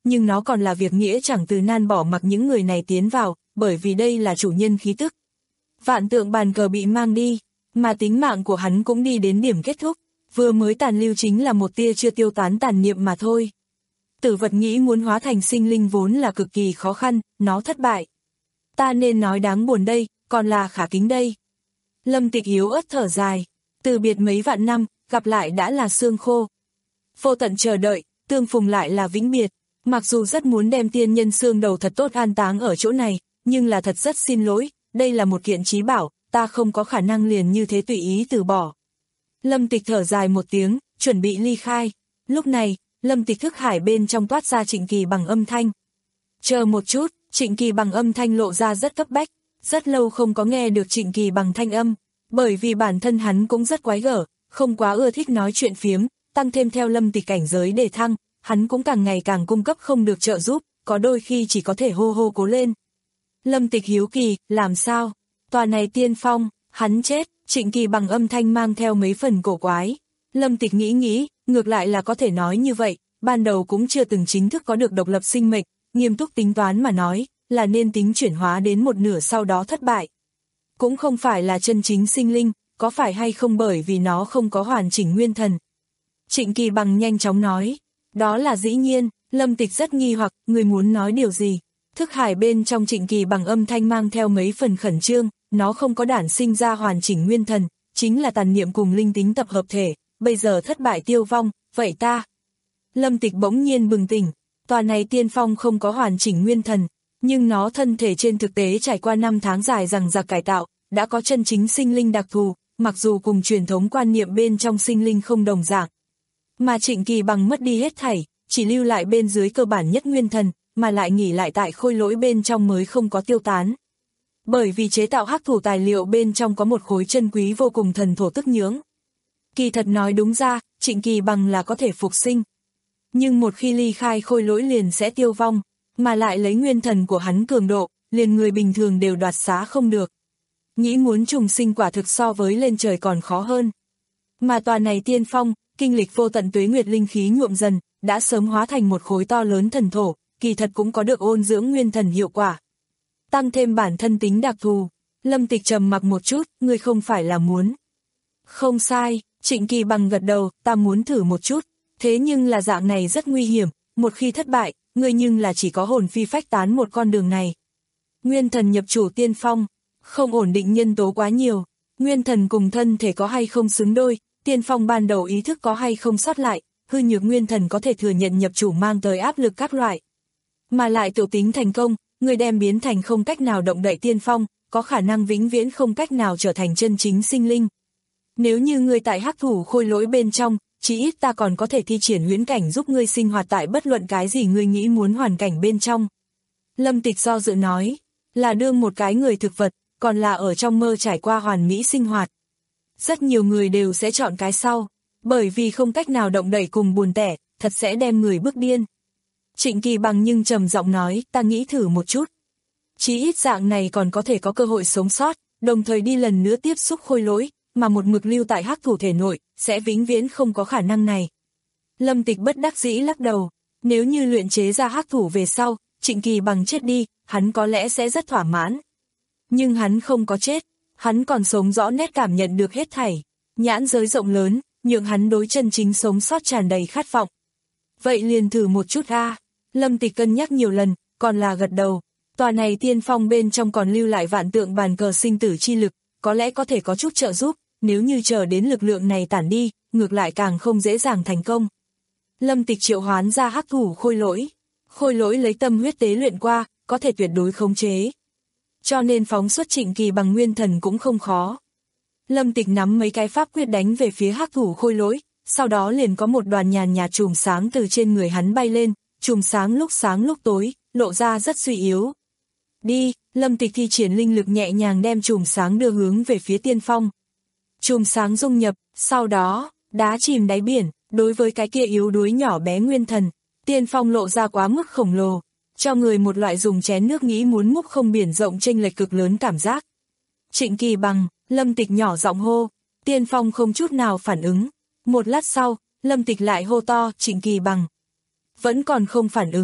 nhưng nó còn là việc nghĩa chẳng từ nan bỏ mặc những người này tiến vào, bởi vì đây là chủ nhân khí tức. Vạn tượng bàn cờ bị mang đi, mà tính mạng của hắn cũng đi đến điểm kết thúc, vừa mới tàn lưu chính là một tia chưa tiêu tán tàn niệm mà thôi. Tử vật nghĩ muốn hóa thành sinh linh vốn là cực kỳ khó khăn, nó thất bại. Ta nên nói đáng buồn đây, còn là khả kính đây. Lâm Tịch yếu ớt thở dài, từ biệt mấy vạn năm, gặp lại đã là xương khô. Vô tận chờ đợi, tương phùng lại là vĩnh biệt. Mặc dù rất muốn đem tiên nhân xương đầu thật tốt an táng ở chỗ này, nhưng là thật rất xin lỗi, đây là một kiện chí bảo, ta không có khả năng liền như thế tùy ý từ bỏ. Lâm Tịch thở dài một tiếng, chuẩn bị ly khai. Lúc này, Lâm Tịch thức hải bên trong toát ra Trịnh Kỳ bằng âm thanh. Chờ một chút, Trịnh Kỳ bằng âm thanh lộ ra rất cấp bách, rất lâu không có nghe được Trịnh Kỳ bằng thanh âm, bởi vì bản thân hắn cũng rất quái gở, không quá ưa thích nói chuyện phiếm, tăng thêm theo Lâm Tịch cảnh giới đề thăng, hắn cũng càng ngày càng cung cấp không được trợ giúp, có đôi khi chỉ có thể hô hô cố lên. Lâm Tịch hiếu kỳ, làm sao? Tòa này tiên phong, hắn chết, Trịnh Kỳ bằng âm thanh mang theo mấy phần cổ quái. Lâm Tịch nghĩ nghĩ, ngược lại là có thể nói như vậy, ban đầu cũng chưa từng chính thức có được độc lập sinh mệnh, nghiêm túc tính toán mà nói, là nên tính chuyển hóa đến một nửa sau đó thất bại. Cũng không phải là chân chính sinh linh, có phải hay không bởi vì nó không có hoàn chỉnh nguyên thần. Trịnh Kỳ bằng nhanh chóng nói, đó là dĩ nhiên. Lâm Tịch rất nghi hoặc, người muốn nói điều gì? Thức hải bên trong Trịnh Kỳ bằng âm thanh mang theo mấy phần khẩn trương, nó không có đản sinh ra hoàn chỉnh nguyên thần, chính là tàn niệm cùng linh tính tập hợp thể, bây giờ thất bại tiêu vong, vậy ta. Lâm Tịch bỗng nhiên bừng tỉnh, tòa này tiên phong không có hoàn chỉnh nguyên thần, nhưng nó thân thể trên thực tế trải qua năm tháng dài dằng dặc cải tạo, đã có chân chính sinh linh đặc thù, mặc dù cùng truyền thống quan niệm bên trong sinh linh không đồng dạng. Mà Trịnh Kỳ bằng mất đi hết thảy, chỉ lưu lại bên dưới cơ bản nhất nguyên thần, mà lại nghỉ lại tại khôi lỗi bên trong mới không có tiêu tán. Bởi vì chế tạo hắc thủ tài liệu bên trong có một khối chân quý vô cùng thần thổ tức nhưỡng. Kỳ thật nói đúng ra, Trịnh Kỳ bằng là có thể phục sinh. Nhưng một khi ly khai khôi lỗi liền sẽ tiêu vong, mà lại lấy nguyên thần của hắn cường độ, liền người bình thường đều đoạt xá không được. Nghĩ muốn trùng sinh quả thực so với lên trời còn khó hơn. Mà tòa này tiên phong, kinh lịch vô tận tuế nguyệt linh khí nhuộm dần, đã sớm hóa thành một khối to lớn thần thổ, kỳ thật cũng có được ôn dưỡng nguyên thần hiệu quả. Tăng thêm bản thân tính đặc thù, Lâm Tịch trầm mặc một chút, ngươi không phải là muốn. Không sai, Trịnh Kỳ bằng gật đầu, ta muốn thử một chút, thế nhưng là dạng này rất nguy hiểm, một khi thất bại, ngươi nhưng là chỉ có hồn phi phách tán một con đường này. Nguyên thần nhập chủ tiên phong, không ổn định nhân tố quá nhiều, nguyên thần cùng thân thể có hay không xứng đôi, tiên phong ban đầu ý thức có hay không sót lại, hư nhược nguyên thần có thể thừa nhận nhập chủ mang tới áp lực các loại. Mà lại tự tính thành công, người đem biến thành không cách nào động đậy tiên phong, có khả năng vĩnh viễn không cách nào trở thành chân chính sinh linh. Nếu như người tại hắc thủ khôi lỗi bên trong, chỉ ít ta còn có thể thi triển huyễn cảnh giúp ngươi sinh hoạt tại bất luận cái gì ngươi nghĩ muốn hoàn cảnh bên trong. Lâm Tịch do dự nói, là đương một cái người thực vật, còn là ở trong mơ trải qua hoàn mỹ sinh hoạt. Rất nhiều người đều sẽ chọn cái sau, bởi vì không cách nào động đậy cùng buồn tẻ, thật sẽ đem người bức điên. Trịnh Kỳ bằng nhưng trầm giọng nói, ta nghĩ thử một chút. Chí ít dạng này còn có thể có cơ hội sống sót, đồng thời đi lần nữa tiếp xúc khôi lỗi, mà một mực lưu tại hắc thủ thể nội, sẽ vĩnh viễn không có khả năng này. Lâm Tịch bất đắc dĩ lắc đầu, nếu như luyện chế ra hắc thủ về sau, Trịnh Kỳ bằng chết đi, hắn có lẽ sẽ rất thỏa mãn. Nhưng hắn không có chết, hắn còn sống rõ nét cảm nhận được hết thảy, nhãn giới rộng lớn, nhượng hắn đối chân chính sống sót tràn đầy khát vọng. Vậy liền thử một chút a. Lâm Tịch cân nhắc nhiều lần, còn là gật đầu. Tòa này tiên phong bên trong còn lưu lại vạn tượng bàn cờ sinh tử chi lực, có lẽ có thể có chút trợ giúp, nếu như chờ đến lực lượng này tản đi, ngược lại càng không dễ dàng thành công. Lâm Tịch triệu hoán ra hắc thủ khôi lỗi. Khôi lỗi lấy tâm huyết tế luyện qua, có thể tuyệt đối khống chế. Cho nên phóng xuất Trịnh Kỳ bằng nguyên thần cũng không khó. Lâm Tịch nắm mấy cái pháp quyết đánh về phía hắc thủ khôi lỗi, sau đó liền có một đoàn nhàn nhạt chùm sáng từ trên người hắn bay lên, chùm sáng lúc sáng lúc tối, lộ ra rất suy yếu. Đi, Lâm Tịch thi triển linh lực nhẹ nhàng đem chùm sáng đưa hướng về phía tiên phong. Chùm sáng dung nhập, sau đó, đá chìm đáy biển, đối với cái kia yếu đuối nhỏ bé nguyên thần, tiên phong lộ ra quá mức khổng lồ, cho người một loại dùng chén nước nghĩ muốn múc không biển rộng chênh lệch cực lớn cảm giác. Trịnh Kỳ bằng, Lâm Tịch nhỏ giọng hô, tiên phong không chút nào phản ứng. Một lát sau, Lâm Tịch lại hô to, Trịnh Kỳ bằng. Vẫn còn không phản ứng,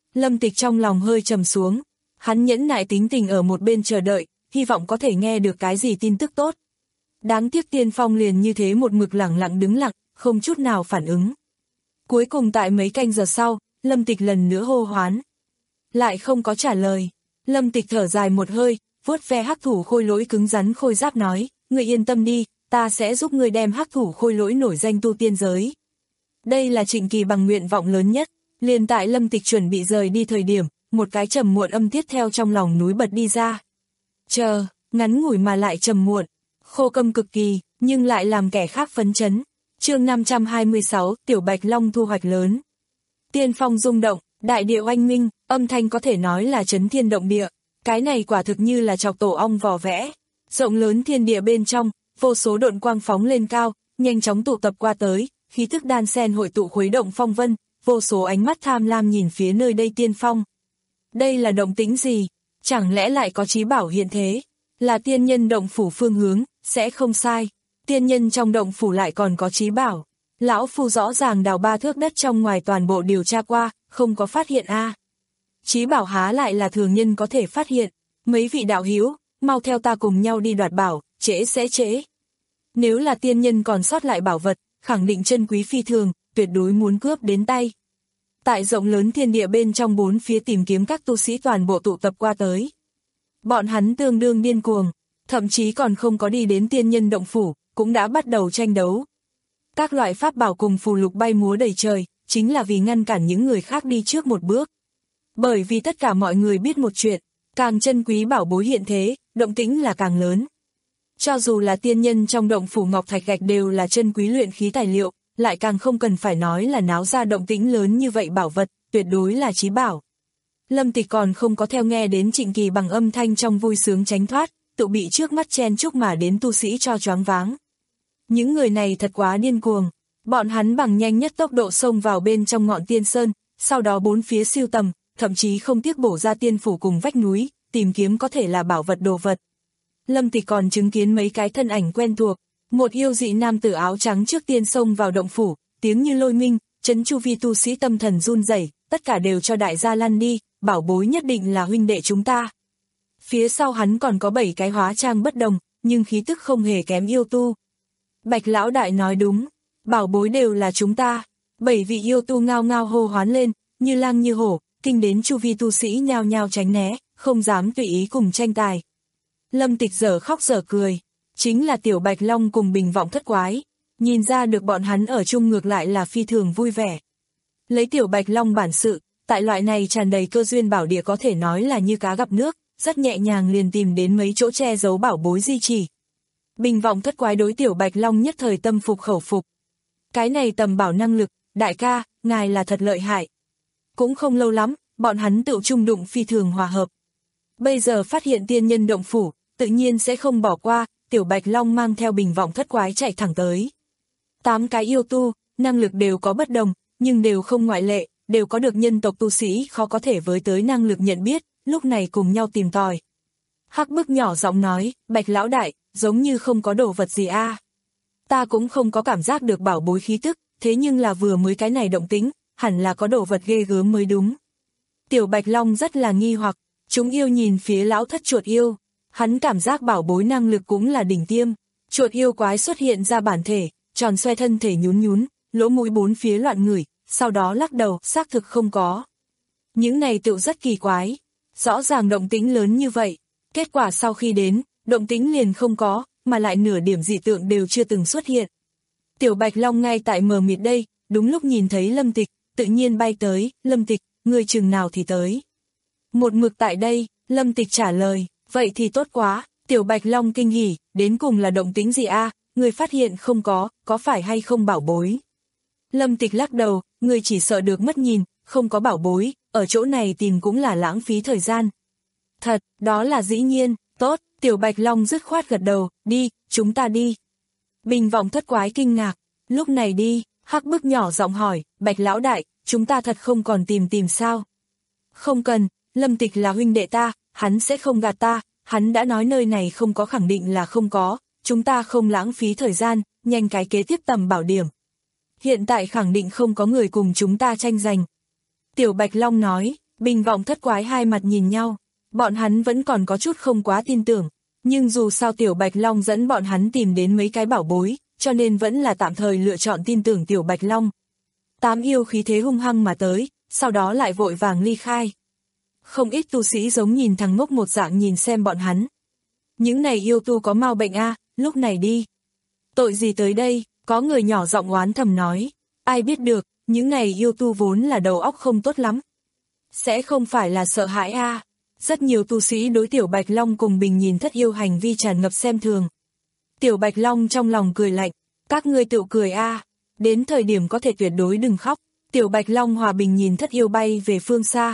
Lâm Tịch trong lòng hơi trầm xuống, hắn nhẫn nại tính tình ở một bên chờ đợi, hy vọng có thể nghe được cái gì tin tức tốt. Đáng tiếc Tiên Phong liền như thế một mực lặng lặng đứng lặng, không chút nào phản ứng. Cuối cùng tại mấy canh giờ sau, Lâm Tịch lần nữa hô hoán. Lại không có trả lời. Lâm Tịch thở dài một hơi, vuốt ve hắc thủ khôi lỗi cứng rắn khôi giáp nói, ngươi yên tâm đi, ta sẽ giúp ngươi đem hắc thủ khôi lỗi nổi danh tu tiên giới. Đây là Trịnh Kỳ bằng nguyện vọng lớn nhất, liền tại Lâm Tịch chuẩn bị rời đi thời điểm, một cái trầm muộn âm tiết theo trong lòng núi bật đi ra. Chờ, ngắn ngủi mà lại trầm muộn, khô câm cực kỳ, nhưng lại làm kẻ khác phấn chấn. Chương năm trăm hai mươi sáu, Tiểu Bạch Long thu hoạch lớn. Tiên phong rung động, đại địa oanh minh, âm thanh có thể nói là chấn thiên động địa. Cái này quả thực như là chọc tổ ong vò vẽ. Rộng lớn thiên địa bên trong, vô số độn quang phóng lên cao, nhanh chóng tụ tập qua tới, khí thức đan sen hội tụ khuấy động phong vân, vô số ánh mắt tham lam nhìn phía nơi đây tiên phong. Đây là động tĩnh gì? Chẳng lẽ lại có chí bảo hiện thế? Là tiên nhân động phủ phương hướng, sẽ không sai. Tiên nhân trong động phủ lại còn có chí bảo. Lão phu rõ ràng đào ba thước đất trong ngoài toàn bộ điều tra qua, không có phát hiện a. À. Chí bảo há lại là thường nhân có thể phát hiện. Mấy vị đạo hữu, mau theo ta cùng nhau đi đoạt bảo, trễ sẽ trễ. Nếu là tiên nhân còn sót lại bảo vật, khẳng định chân quý phi thường, tuyệt đối muốn cướp đến tay. Tại rộng lớn thiên địa bên trong bốn phía tìm kiếm các tu sĩ toàn bộ tụ tập qua tới. Bọn hắn tương đương điên cuồng, thậm chí còn không có đi đến tiên nhân động phủ, cũng đã bắt đầu tranh đấu. Các loại pháp bảo cùng phù lục bay múa đầy trời, chính là vì ngăn cản những người khác đi trước một bước. Bởi vì tất cả mọi người biết một chuyện, càng chân quý bảo bối hiện thế, động tĩnh là càng lớn. Cho dù là tiên nhân trong động phủ ngọc thạch gạch đều là chân quý luyện khí tài liệu, lại càng không cần phải nói là náo ra động tĩnh lớn như vậy bảo vật, tuyệt đối là chí bảo. Lâm Tịch còn không có theo nghe đến Trịnh Kỳ bằng âm thanh trong vui sướng tránh thoát, tự bị trước mắt chen chúc mà đến tu sĩ cho choáng váng. Những người này thật quá điên cuồng, bọn hắn bằng nhanh nhất tốc độ xông vào bên trong ngọn tiên sơn, sau đó bốn phía siêu tầm, thậm chí không tiếc bổ ra tiên phủ cùng vách núi, tìm kiếm có thể là bảo vật đồ vật. Lâm Tịch còn chứng kiến mấy cái thân ảnh quen thuộc, một yêu dị nam tử áo trắng trước tiên xông vào động phủ, tiếng như lôi minh, chấn chu vi tu sĩ tâm thần run rẩy, tất cả đều cho đại gia lăn đi, bảo bối nhất định là huynh đệ chúng ta. Phía sau hắn còn có bảy cái hóa trang bất đồng, nhưng khí tức không hề kém yêu tu. Bạch lão đại nói đúng, bảo bối đều là chúng ta. Bảy vị yêu tu ngao ngao hô hoán lên, như lang như hổ, kinh đến chu vi tu sĩ nhao nhao tránh né, không dám tùy ý cùng tranh tài. Lâm Tịch dở khóc dở cười, chính là Tiểu Bạch Long cùng Bình Vọng Thất Quái, nhìn ra được bọn hắn ở chung ngược lại là phi thường vui vẻ. Lấy Tiểu Bạch Long bản sự, tại loại này tràn đầy cơ duyên bảo địa có thể nói là như cá gặp nước, rất nhẹ nhàng liền tìm đến mấy chỗ che giấu bảo bối di chỉ. Bình Vọng Thất Quái đối Tiểu Bạch Long nhất thời tâm phục khẩu phục. Cái này tầm bảo năng lực, đại ca, ngài là thật lợi hại. Cũng không lâu lắm, bọn hắn tự chung đụng phi thường hòa hợp. Bây giờ phát hiện tiên nhân động phủ, tự nhiên sẽ không bỏ qua, Tiểu Bạch Long mang theo Bình Vọng Thất Quái chạy thẳng tới. Tám cái yêu tu, năng lực đều có bất đồng, nhưng đều không ngoại lệ, đều có được nhân tộc tu sĩ khó có thể với tới năng lực nhận biết, lúc này cùng nhau tìm tòi. Hắc Bức nhỏ giọng nói, Bạch lão đại, giống như không có đồ vật gì a. À. Ta cũng không có cảm giác được bảo bối khí tức, thế nhưng là vừa mới cái này động tĩnh, hẳn là có đồ vật ghê gớm mới đúng. Tiểu Bạch Long rất là nghi hoặc, chúng yêu nhìn phía lão thất chuột yêu, hắn cảm giác bảo bối năng lực cũng là đỉnh tiêm. Chuột yêu quái xuất hiện ra bản thể, tròn xoe thân thể nhún nhún, lỗ mũi bốn phía loạn ngửi, sau đó lắc đầu, xác thực không có. Những này tựu rất kỳ quái, rõ ràng động tĩnh lớn như vậy, kết quả sau khi đến, động tĩnh liền không có, mà lại nửa điểm dị tượng đều chưa từng xuất hiện. Tiểu Bạch Long ngay tại mờ mịt đây, đúng lúc nhìn thấy Lâm Tịch, tự nhiên bay tới, Lâm Tịch, người chừng nào thì tới. Một mực tại đây, Lâm Tịch trả lời, vậy thì tốt quá. Tiểu Bạch Long kinh hỉ, đến cùng là động tĩnh gì a? À? Người phát hiện không có, có phải hay không bảo bối? Lâm Tịch lắc đầu, người chỉ sợ được mất nhìn, không có bảo bối, ở chỗ này tìm cũng là lãng phí thời gian. Thật, đó là dĩ nhiên, tốt, Tiểu Bạch Long dứt khoát gật đầu, đi, chúng ta đi. Bình Vọng Thất Quái kinh ngạc, lúc này đi, Hắc Bức nhỏ giọng hỏi, Bạch lão đại, chúng ta thật không còn tìm tìm sao? Không cần, Lâm Tịch là huynh đệ ta, hắn sẽ không gạt ta. Hắn đã nói nơi này không có khẳng định là không có, chúng ta không lãng phí thời gian, nhanh cái kế tiếp tầm bảo điểm. Hiện tại khẳng định không có người cùng chúng ta tranh giành. Tiểu Bạch Long nói, Bình vọng thất quái hai mặt nhìn nhau, bọn hắn vẫn còn có chút không quá tin tưởng, nhưng dù sao Tiểu Bạch Long dẫn bọn hắn tìm đến mấy cái bảo bối, cho nên vẫn là tạm thời lựa chọn tin tưởng Tiểu Bạch Long. Tám yêu khí thế hung hăng mà tới, sau đó lại vội vàng ly khai. Không ít tu sĩ giống nhìn thằng ngốc một dạng nhìn xem bọn hắn. Những này yêu tu có mau bệnh a, lúc này đi. Tội gì tới đây, có người nhỏ giọng oán thầm nói. Ai biết được, những này yêu tu vốn là đầu óc không tốt lắm. Sẽ không phải là sợ hãi a. Rất nhiều tu sĩ đối Tiểu Bạch Long cùng Bình nhìn thất yêu hành vi tràn ngập xem thường. Tiểu Bạch Long trong lòng cười lạnh, các ngươi tự cười a, đến thời điểm có thể tuyệt đối đừng khóc. Tiểu Bạch Long hòa Bình nhìn thất yêu bay về phương xa.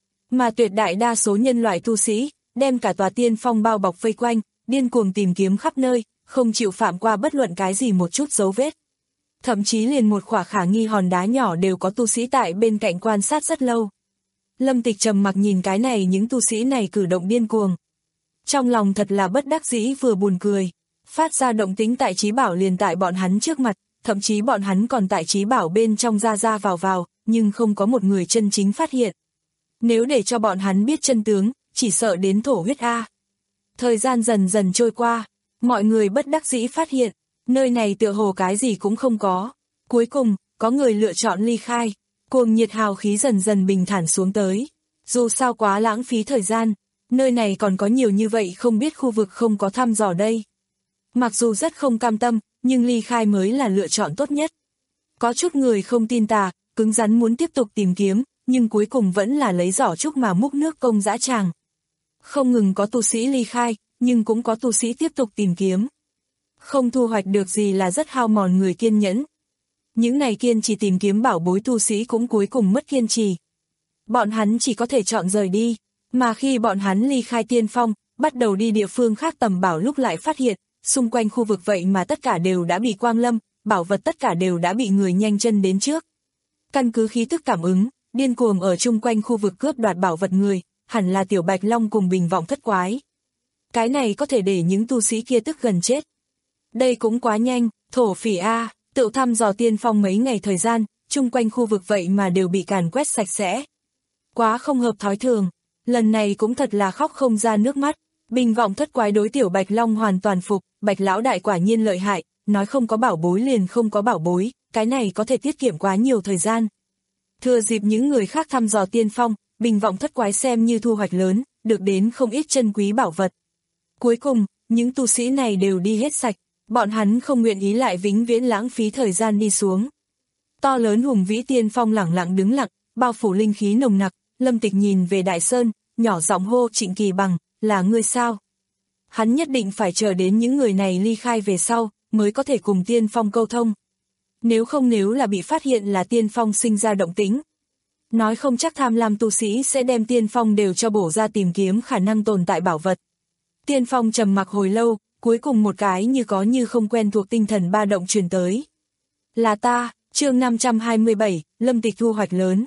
Mà tuyệt đại đa số nhân loại tu sĩ, đem cả tòa tiên phong bao bọc vây quanh, điên cuồng tìm kiếm khắp nơi, không chịu phạm qua bất luận cái gì một chút dấu vết. Thậm chí liền một khỏa khả nghi hòn đá nhỏ đều có tu sĩ tại bên cạnh quan sát rất lâu. Lâm Tịch trầm mặc nhìn cái này những tu sĩ này cử động điên cuồng. Trong lòng thật là bất đắc dĩ vừa buồn cười, phát ra động tính tại trí bảo liền tại bọn hắn trước mặt, thậm chí bọn hắn còn tại trí bảo bên trong ra ra vào vào, nhưng không có một người chân chính phát hiện. Nếu để cho bọn hắn biết chân tướng, chỉ sợ đến thổ huyết a. Thời gian dần dần trôi qua, mọi người bất đắc dĩ phát hiện, nơi này tựa hồ cái gì cũng không có. Cuối cùng, có người lựa chọn ly khai, cuồng nhiệt hào khí dần dần bình thản xuống tới. Dù sao quá lãng phí thời gian, nơi này còn có nhiều như vậy không biết khu vực không có thăm dò đây. Mặc dù rất không cam tâm, nhưng ly khai mới là lựa chọn tốt nhất. Có chút người không tin tà, cứng rắn muốn tiếp tục tìm kiếm, nhưng cuối cùng vẫn là lấy giỏ trúc mà múc nước công dã tràng. Không ngừng có tu sĩ ly khai, nhưng cũng có tu sĩ tiếp tục tìm kiếm. Không thu hoạch được gì là rất hao mòn người kiên nhẫn. Những này kiên trì tìm kiếm bảo bối tu sĩ cũng cuối cùng mất kiên trì. Bọn hắn chỉ có thể chọn rời đi, mà khi bọn hắn ly khai tiên phong, bắt đầu đi địa phương khác tầm bảo lúc lại phát hiện, xung quanh khu vực vậy mà tất cả đều đã bị quang lâm, bảo vật tất cả đều đã bị người nhanh chân đến trước. Căn cứ khí tức cảm ứng, điên cuồng ở chung quanh khu vực cướp đoạt bảo vật người, hẳn là Tiểu Bạch Long cùng Bình vọng thất quái. Cái này có thể để những tu sĩ kia tức gần chết. Đây cũng quá nhanh, thổ phỉ a, tự thăm dò tiên phong mấy ngày thời gian, chung quanh khu vực vậy mà đều bị càn quét sạch sẽ. Quá không hợp thói thường, lần này cũng thật là khóc không ra nước mắt. Bình vọng thất quái đối Tiểu Bạch Long hoàn toàn phục, Bạch lão đại quả nhiên lợi hại, nói không có bảo bối liền không có bảo bối, cái này có thể tiết kiệm quá nhiều thời gian. Thừa dịp những người khác thăm dò tiên phong, Bình vọng thất quái xem như thu hoạch lớn, được đến không ít chân quý bảo vật. Cuối cùng, những tu sĩ này đều đi hết sạch, bọn hắn không nguyện ý lại vĩnh viễn lãng phí thời gian đi xuống. To lớn hùng vĩ tiên phong lẳng lặng đứng lặng, bao phủ linh khí nồng nặc, Lâm Tịch nhìn về Đại Sơn, nhỏ giọng hô Trịnh Kỳ Bằng, là ngươi sao? Hắn nhất định phải chờ đến những người này ly khai về sau, mới có thể cùng tiên phong câu thông. Nếu không nếu là bị phát hiện là tiên phong sinh ra động tĩnh. Nói không chắc tham lam tu sĩ sẽ đem tiên phong đều cho bổ ra tìm kiếm khả năng tồn tại bảo vật. Tiên phong trầm mặc hồi lâu, cuối cùng một cái như có như không quen thuộc tinh thần ba động truyền tới. Là ta, chương năm trăm hai mươi bảy, Lâm Tịch thu hoạch lớn.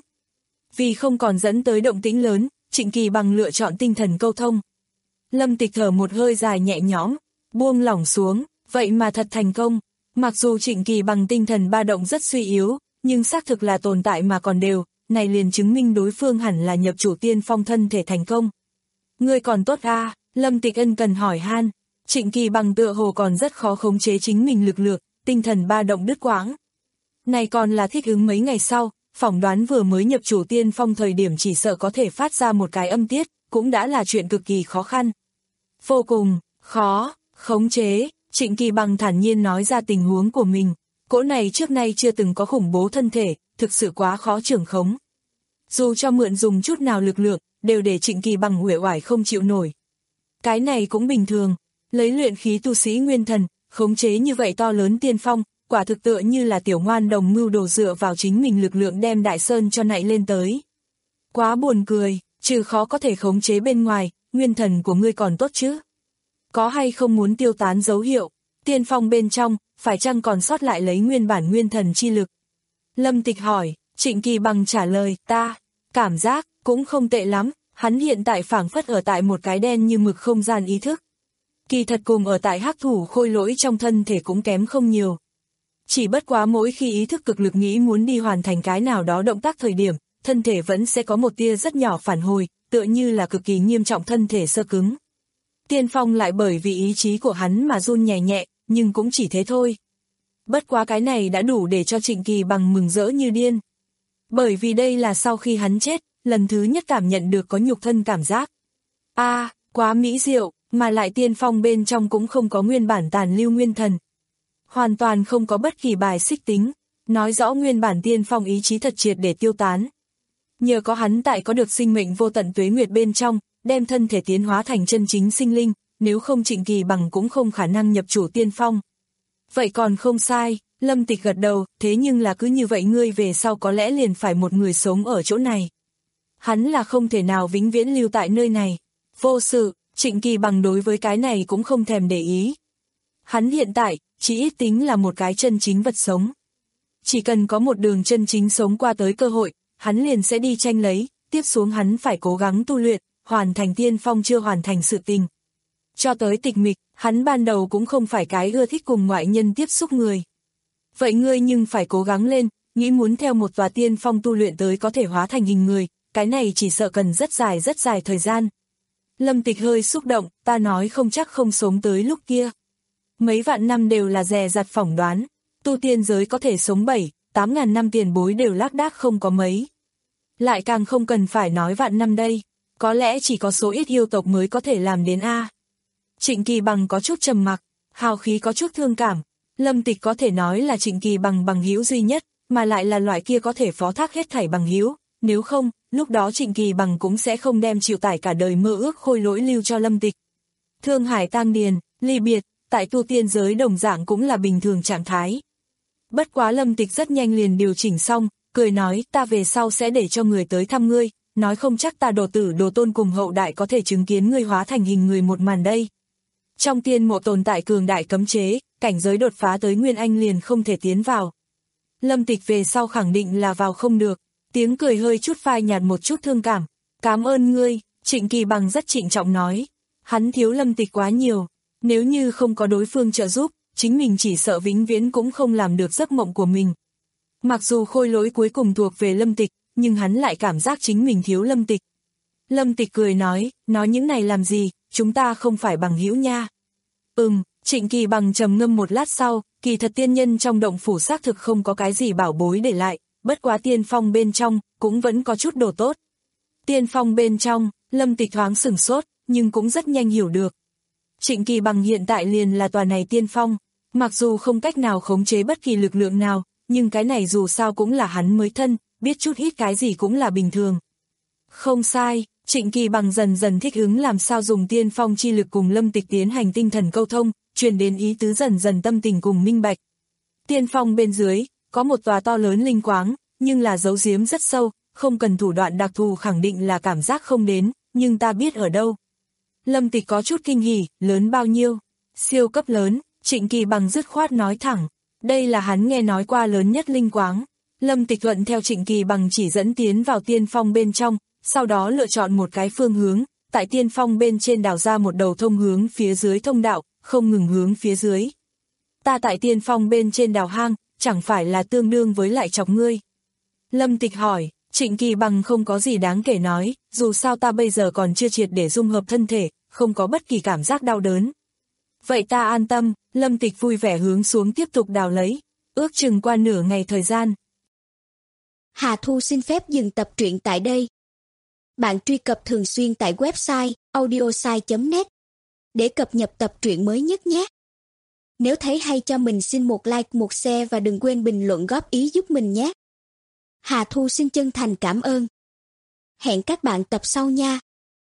Vì không còn dẫn tới động tĩnh lớn, Trịnh Kỳ Bằng lựa chọn tinh thần câu thông. Lâm Tịch thở một hơi dài nhẹ nhõm, buông lỏng xuống, vậy mà thật thành công. Mặc dù Trịnh Kỳ Bằng tinh thần ba động rất suy yếu, nhưng xác thực là tồn tại mà còn đều, này liền chứng minh đối phương hẳn là nhập chủ tiên phong thân thể thành công. Ngươi còn tốt a? À? Lâm Tịch ân cần hỏi han. Trịnh Kỳ Bằng tựa hồ còn rất khó khống chế chính mình lực lượng, tinh thần ba động đứt quãng. Này còn là thích ứng mấy ngày sau, phỏng đoán vừa mới nhập chủ tiên phong thời điểm chỉ sợ có thể phát ra một cái âm tiết, cũng đã là chuyện cực kỳ khó khăn. Vô cùng, khó, khống chế, Trịnh Kỳ Bằng thản nhiên nói ra tình huống của mình. Cỗ này trước nay chưa từng có khủng bố thân thể, thực sự quá khó trưởng khống. Dù cho mượn dùng chút nào lực lượng, đều để Trịnh Kỳ Bằng uể oải không chịu nổi. Cái này cũng bình thường, lấy luyện khí tu sĩ nguyên thần, khống chế như vậy to lớn tiên phong, quả thực tựa như là tiểu ngoan đồng mưu đồ dựa vào chính mình lực lượng đem Đại Sơn cho nạy lên tới. Quá buồn cười, trừ khó có thể khống chế bên ngoài, nguyên thần của ngươi còn tốt chứ? Có hay không muốn tiêu tán dấu hiệu? Tiên phong bên trong, phải chăng còn sót lại lấy nguyên bản nguyên thần chi lực? Lâm Tịch hỏi, Trịnh Kỳ Bằng trả lời, ta, cảm giác, cũng không tệ lắm, hắn hiện tại phảng phất ở tại một cái đen như mực không gian ý thức. Kỳ thật cùng ở tại hắc thủ khôi lỗi trong thân thể cũng kém không nhiều. Chỉ bất quá mỗi khi ý thức cực lực nghĩ muốn đi hoàn thành cái nào đó động tác thời điểm, thân thể vẫn sẽ có một tia rất nhỏ phản hồi, tựa như là cực kỳ nghiêm trọng thân thể sơ cứng. Tiên phong lại bởi vì ý chí của hắn mà run nhẹ nhẹ, nhưng cũng chỉ thế thôi. Bất quá cái này đã đủ để cho Trịnh Kỳ Bằng mừng rỡ như điên. Bởi vì đây là sau khi hắn chết, lần thứ nhất cảm nhận được có nhục thân cảm giác. A, à, quá mỹ diệu, mà lại tiên phong bên trong cũng không có nguyên bản tàn lưu nguyên thần. Hoàn toàn không có bất kỳ bài xích tính, nói rõ nguyên bản tiên phong ý chí thật triệt để tiêu tán. Nhờ có hắn tại có được sinh mệnh vô tận tuế nguyệt bên trong, đem thân thể tiến hóa thành chân chính sinh linh, nếu không Trịnh Kỳ Bằng cũng không khả năng nhập chủ tiên phong. Vậy còn không sai, Lâm Tịch gật đầu, thế nhưng là cứ như vậy ngươi về sau có lẽ liền phải một người sống ở chỗ này. Hắn là không thể nào vĩnh viễn lưu tại nơi này. Vô sự, Trịnh Kỳ Bằng đối với cái này cũng không thèm để ý. Hắn hiện tại, chỉ ít tính là một cái chân chính vật sống. Chỉ cần có một đường chân chính sống qua tới cơ hội, hắn liền sẽ đi tranh lấy, tiếp xuống hắn phải cố gắng tu luyện, hoàn thành tiên phong chưa hoàn thành sự tình. Cho tới tịch mịch, hắn ban đầu cũng không phải cái ưa thích cùng ngoại nhân tiếp xúc người. Vậy ngươi nhưng phải cố gắng lên, nghĩ muốn theo một tòa tiên phong tu luyện tới có thể hóa thành hình người, cái này chỉ sợ cần rất dài rất dài thời gian. Lâm Tịch hơi xúc động, ta nói không chắc không sống tới lúc kia. Mấy vạn năm đều là dè dặt phỏng đoán, tu tiên giới có thể sống bảy, tám ngàn năm tiền bối đều lác đác không có mấy. Lại càng không cần phải nói vạn năm đây, có lẽ chỉ có số ít yêu tộc mới có thể làm đến A. Trịnh Kỳ Bằng có chút trầm mặc, hào khí có chút thương cảm, Lâm Tịch có thể nói là Trịnh Kỳ Bằng bằng hữu duy nhất, mà lại là loại kia có thể phó thác hết thảy bằng hữu, nếu không, lúc đó Trịnh Kỳ Bằng cũng sẽ không đem chịu tải cả đời mơ ước khôi lỗi lưu cho Lâm Tịch. Thương hải tang điền, ly biệt, tại tu tiên giới đồng dạng cũng là bình thường trạng thái. Bất quá Lâm Tịch rất nhanh liền điều chỉnh xong, cười nói ta về sau sẽ để cho người tới thăm ngươi, nói không chắc ta đồ tử đồ tôn cùng hậu đại có thể chứng kiến ngươi hóa thành hình người một màn đây. Trong tiên mộ tồn tại cường đại cấm chế, cảnh giới đột phá tới Nguyên Anh liền không thể tiến vào. Lâm Tịch về sau khẳng định là vào không được, tiếng cười hơi chút phai nhạt một chút thương cảm. Cảm ơn ngươi, Trịnh Kỳ Bằng rất trịnh trọng nói. Hắn thiếu Lâm Tịch quá nhiều, nếu như không có đối phương trợ giúp, chính mình chỉ sợ vĩnh viễn cũng không làm được giấc mộng của mình. Mặc dù khôi lỗi cuối cùng thuộc về Lâm Tịch, nhưng hắn lại cảm giác chính mình thiếu Lâm Tịch. Lâm Tịch cười nói, nói những này làm gì, chúng ta không phải bằng hữu nha. Ừm, Trịnh Kỳ Bằng trầm ngâm một lát sau, kỳ thật tiên nhân trong động phủ xác thực không có cái gì bảo bối để lại, bất quá tiên phong bên trong, cũng vẫn có chút đồ tốt. Tiên phong bên trong, Lâm Tịch thoáng sửng sốt, nhưng cũng rất nhanh hiểu được. Trịnh Kỳ Bằng hiện tại liền là tòa này tiên phong, mặc dù không cách nào khống chế bất kỳ lực lượng nào, nhưng cái này dù sao cũng là hắn mới thân, biết chút ít cái gì cũng là bình thường. Không sai, Trịnh Kỳ Bằng dần dần thích ứng làm sao dùng tiên phong chi lực cùng Lâm Tịch tiến hành tinh thần câu thông, truyền đến ý tứ dần dần tâm tình cùng minh bạch. Tiên phong bên dưới, có một tòa to lớn linh quáng, nhưng là giấu giếm rất sâu, không cần thủ đoạn đặc thù khẳng định là cảm giác không đến, nhưng ta biết ở đâu. Lâm Tịch có chút kinh hỉ, lớn bao nhiêu? Siêu cấp lớn, Trịnh Kỳ Bằng dứt khoát nói thẳng. Đây là hắn nghe nói qua lớn nhất linh quáng. Lâm Tịch thuận theo Trịnh Kỳ Bằng chỉ dẫn tiến vào tiên phong bên trong, sau đó lựa chọn một cái phương hướng, tại tiên phong bên trên đào ra một đầu thông hướng phía dưới thông đạo, không ngừng hướng phía dưới. Ta tại tiên phong bên trên đào hang, chẳng phải là tương đương với lại chọc ngươi. Lâm Tịch hỏi, Trịnh Kỳ Bằng không có gì đáng kể nói, dù sao ta bây giờ còn chưa triệt để dung hợp thân thể, không có bất kỳ cảm giác đau đớn. Vậy ta an tâm, Lâm Tịch vui vẻ hướng xuống tiếp tục đào lấy, ước chừng qua nửa ngày thời gian. Hà Thu xin phép dừng tập truyện tại đây. Bạn truy cập thường xuyên tại website audiosai chấm net để cập nhật tập truyện mới nhất nhé. Nếu thấy hay cho mình xin một like, một share và đừng quên bình luận góp ý giúp mình nhé. Hà Thu xin chân thành cảm ơn. Hẹn các bạn tập sau nha.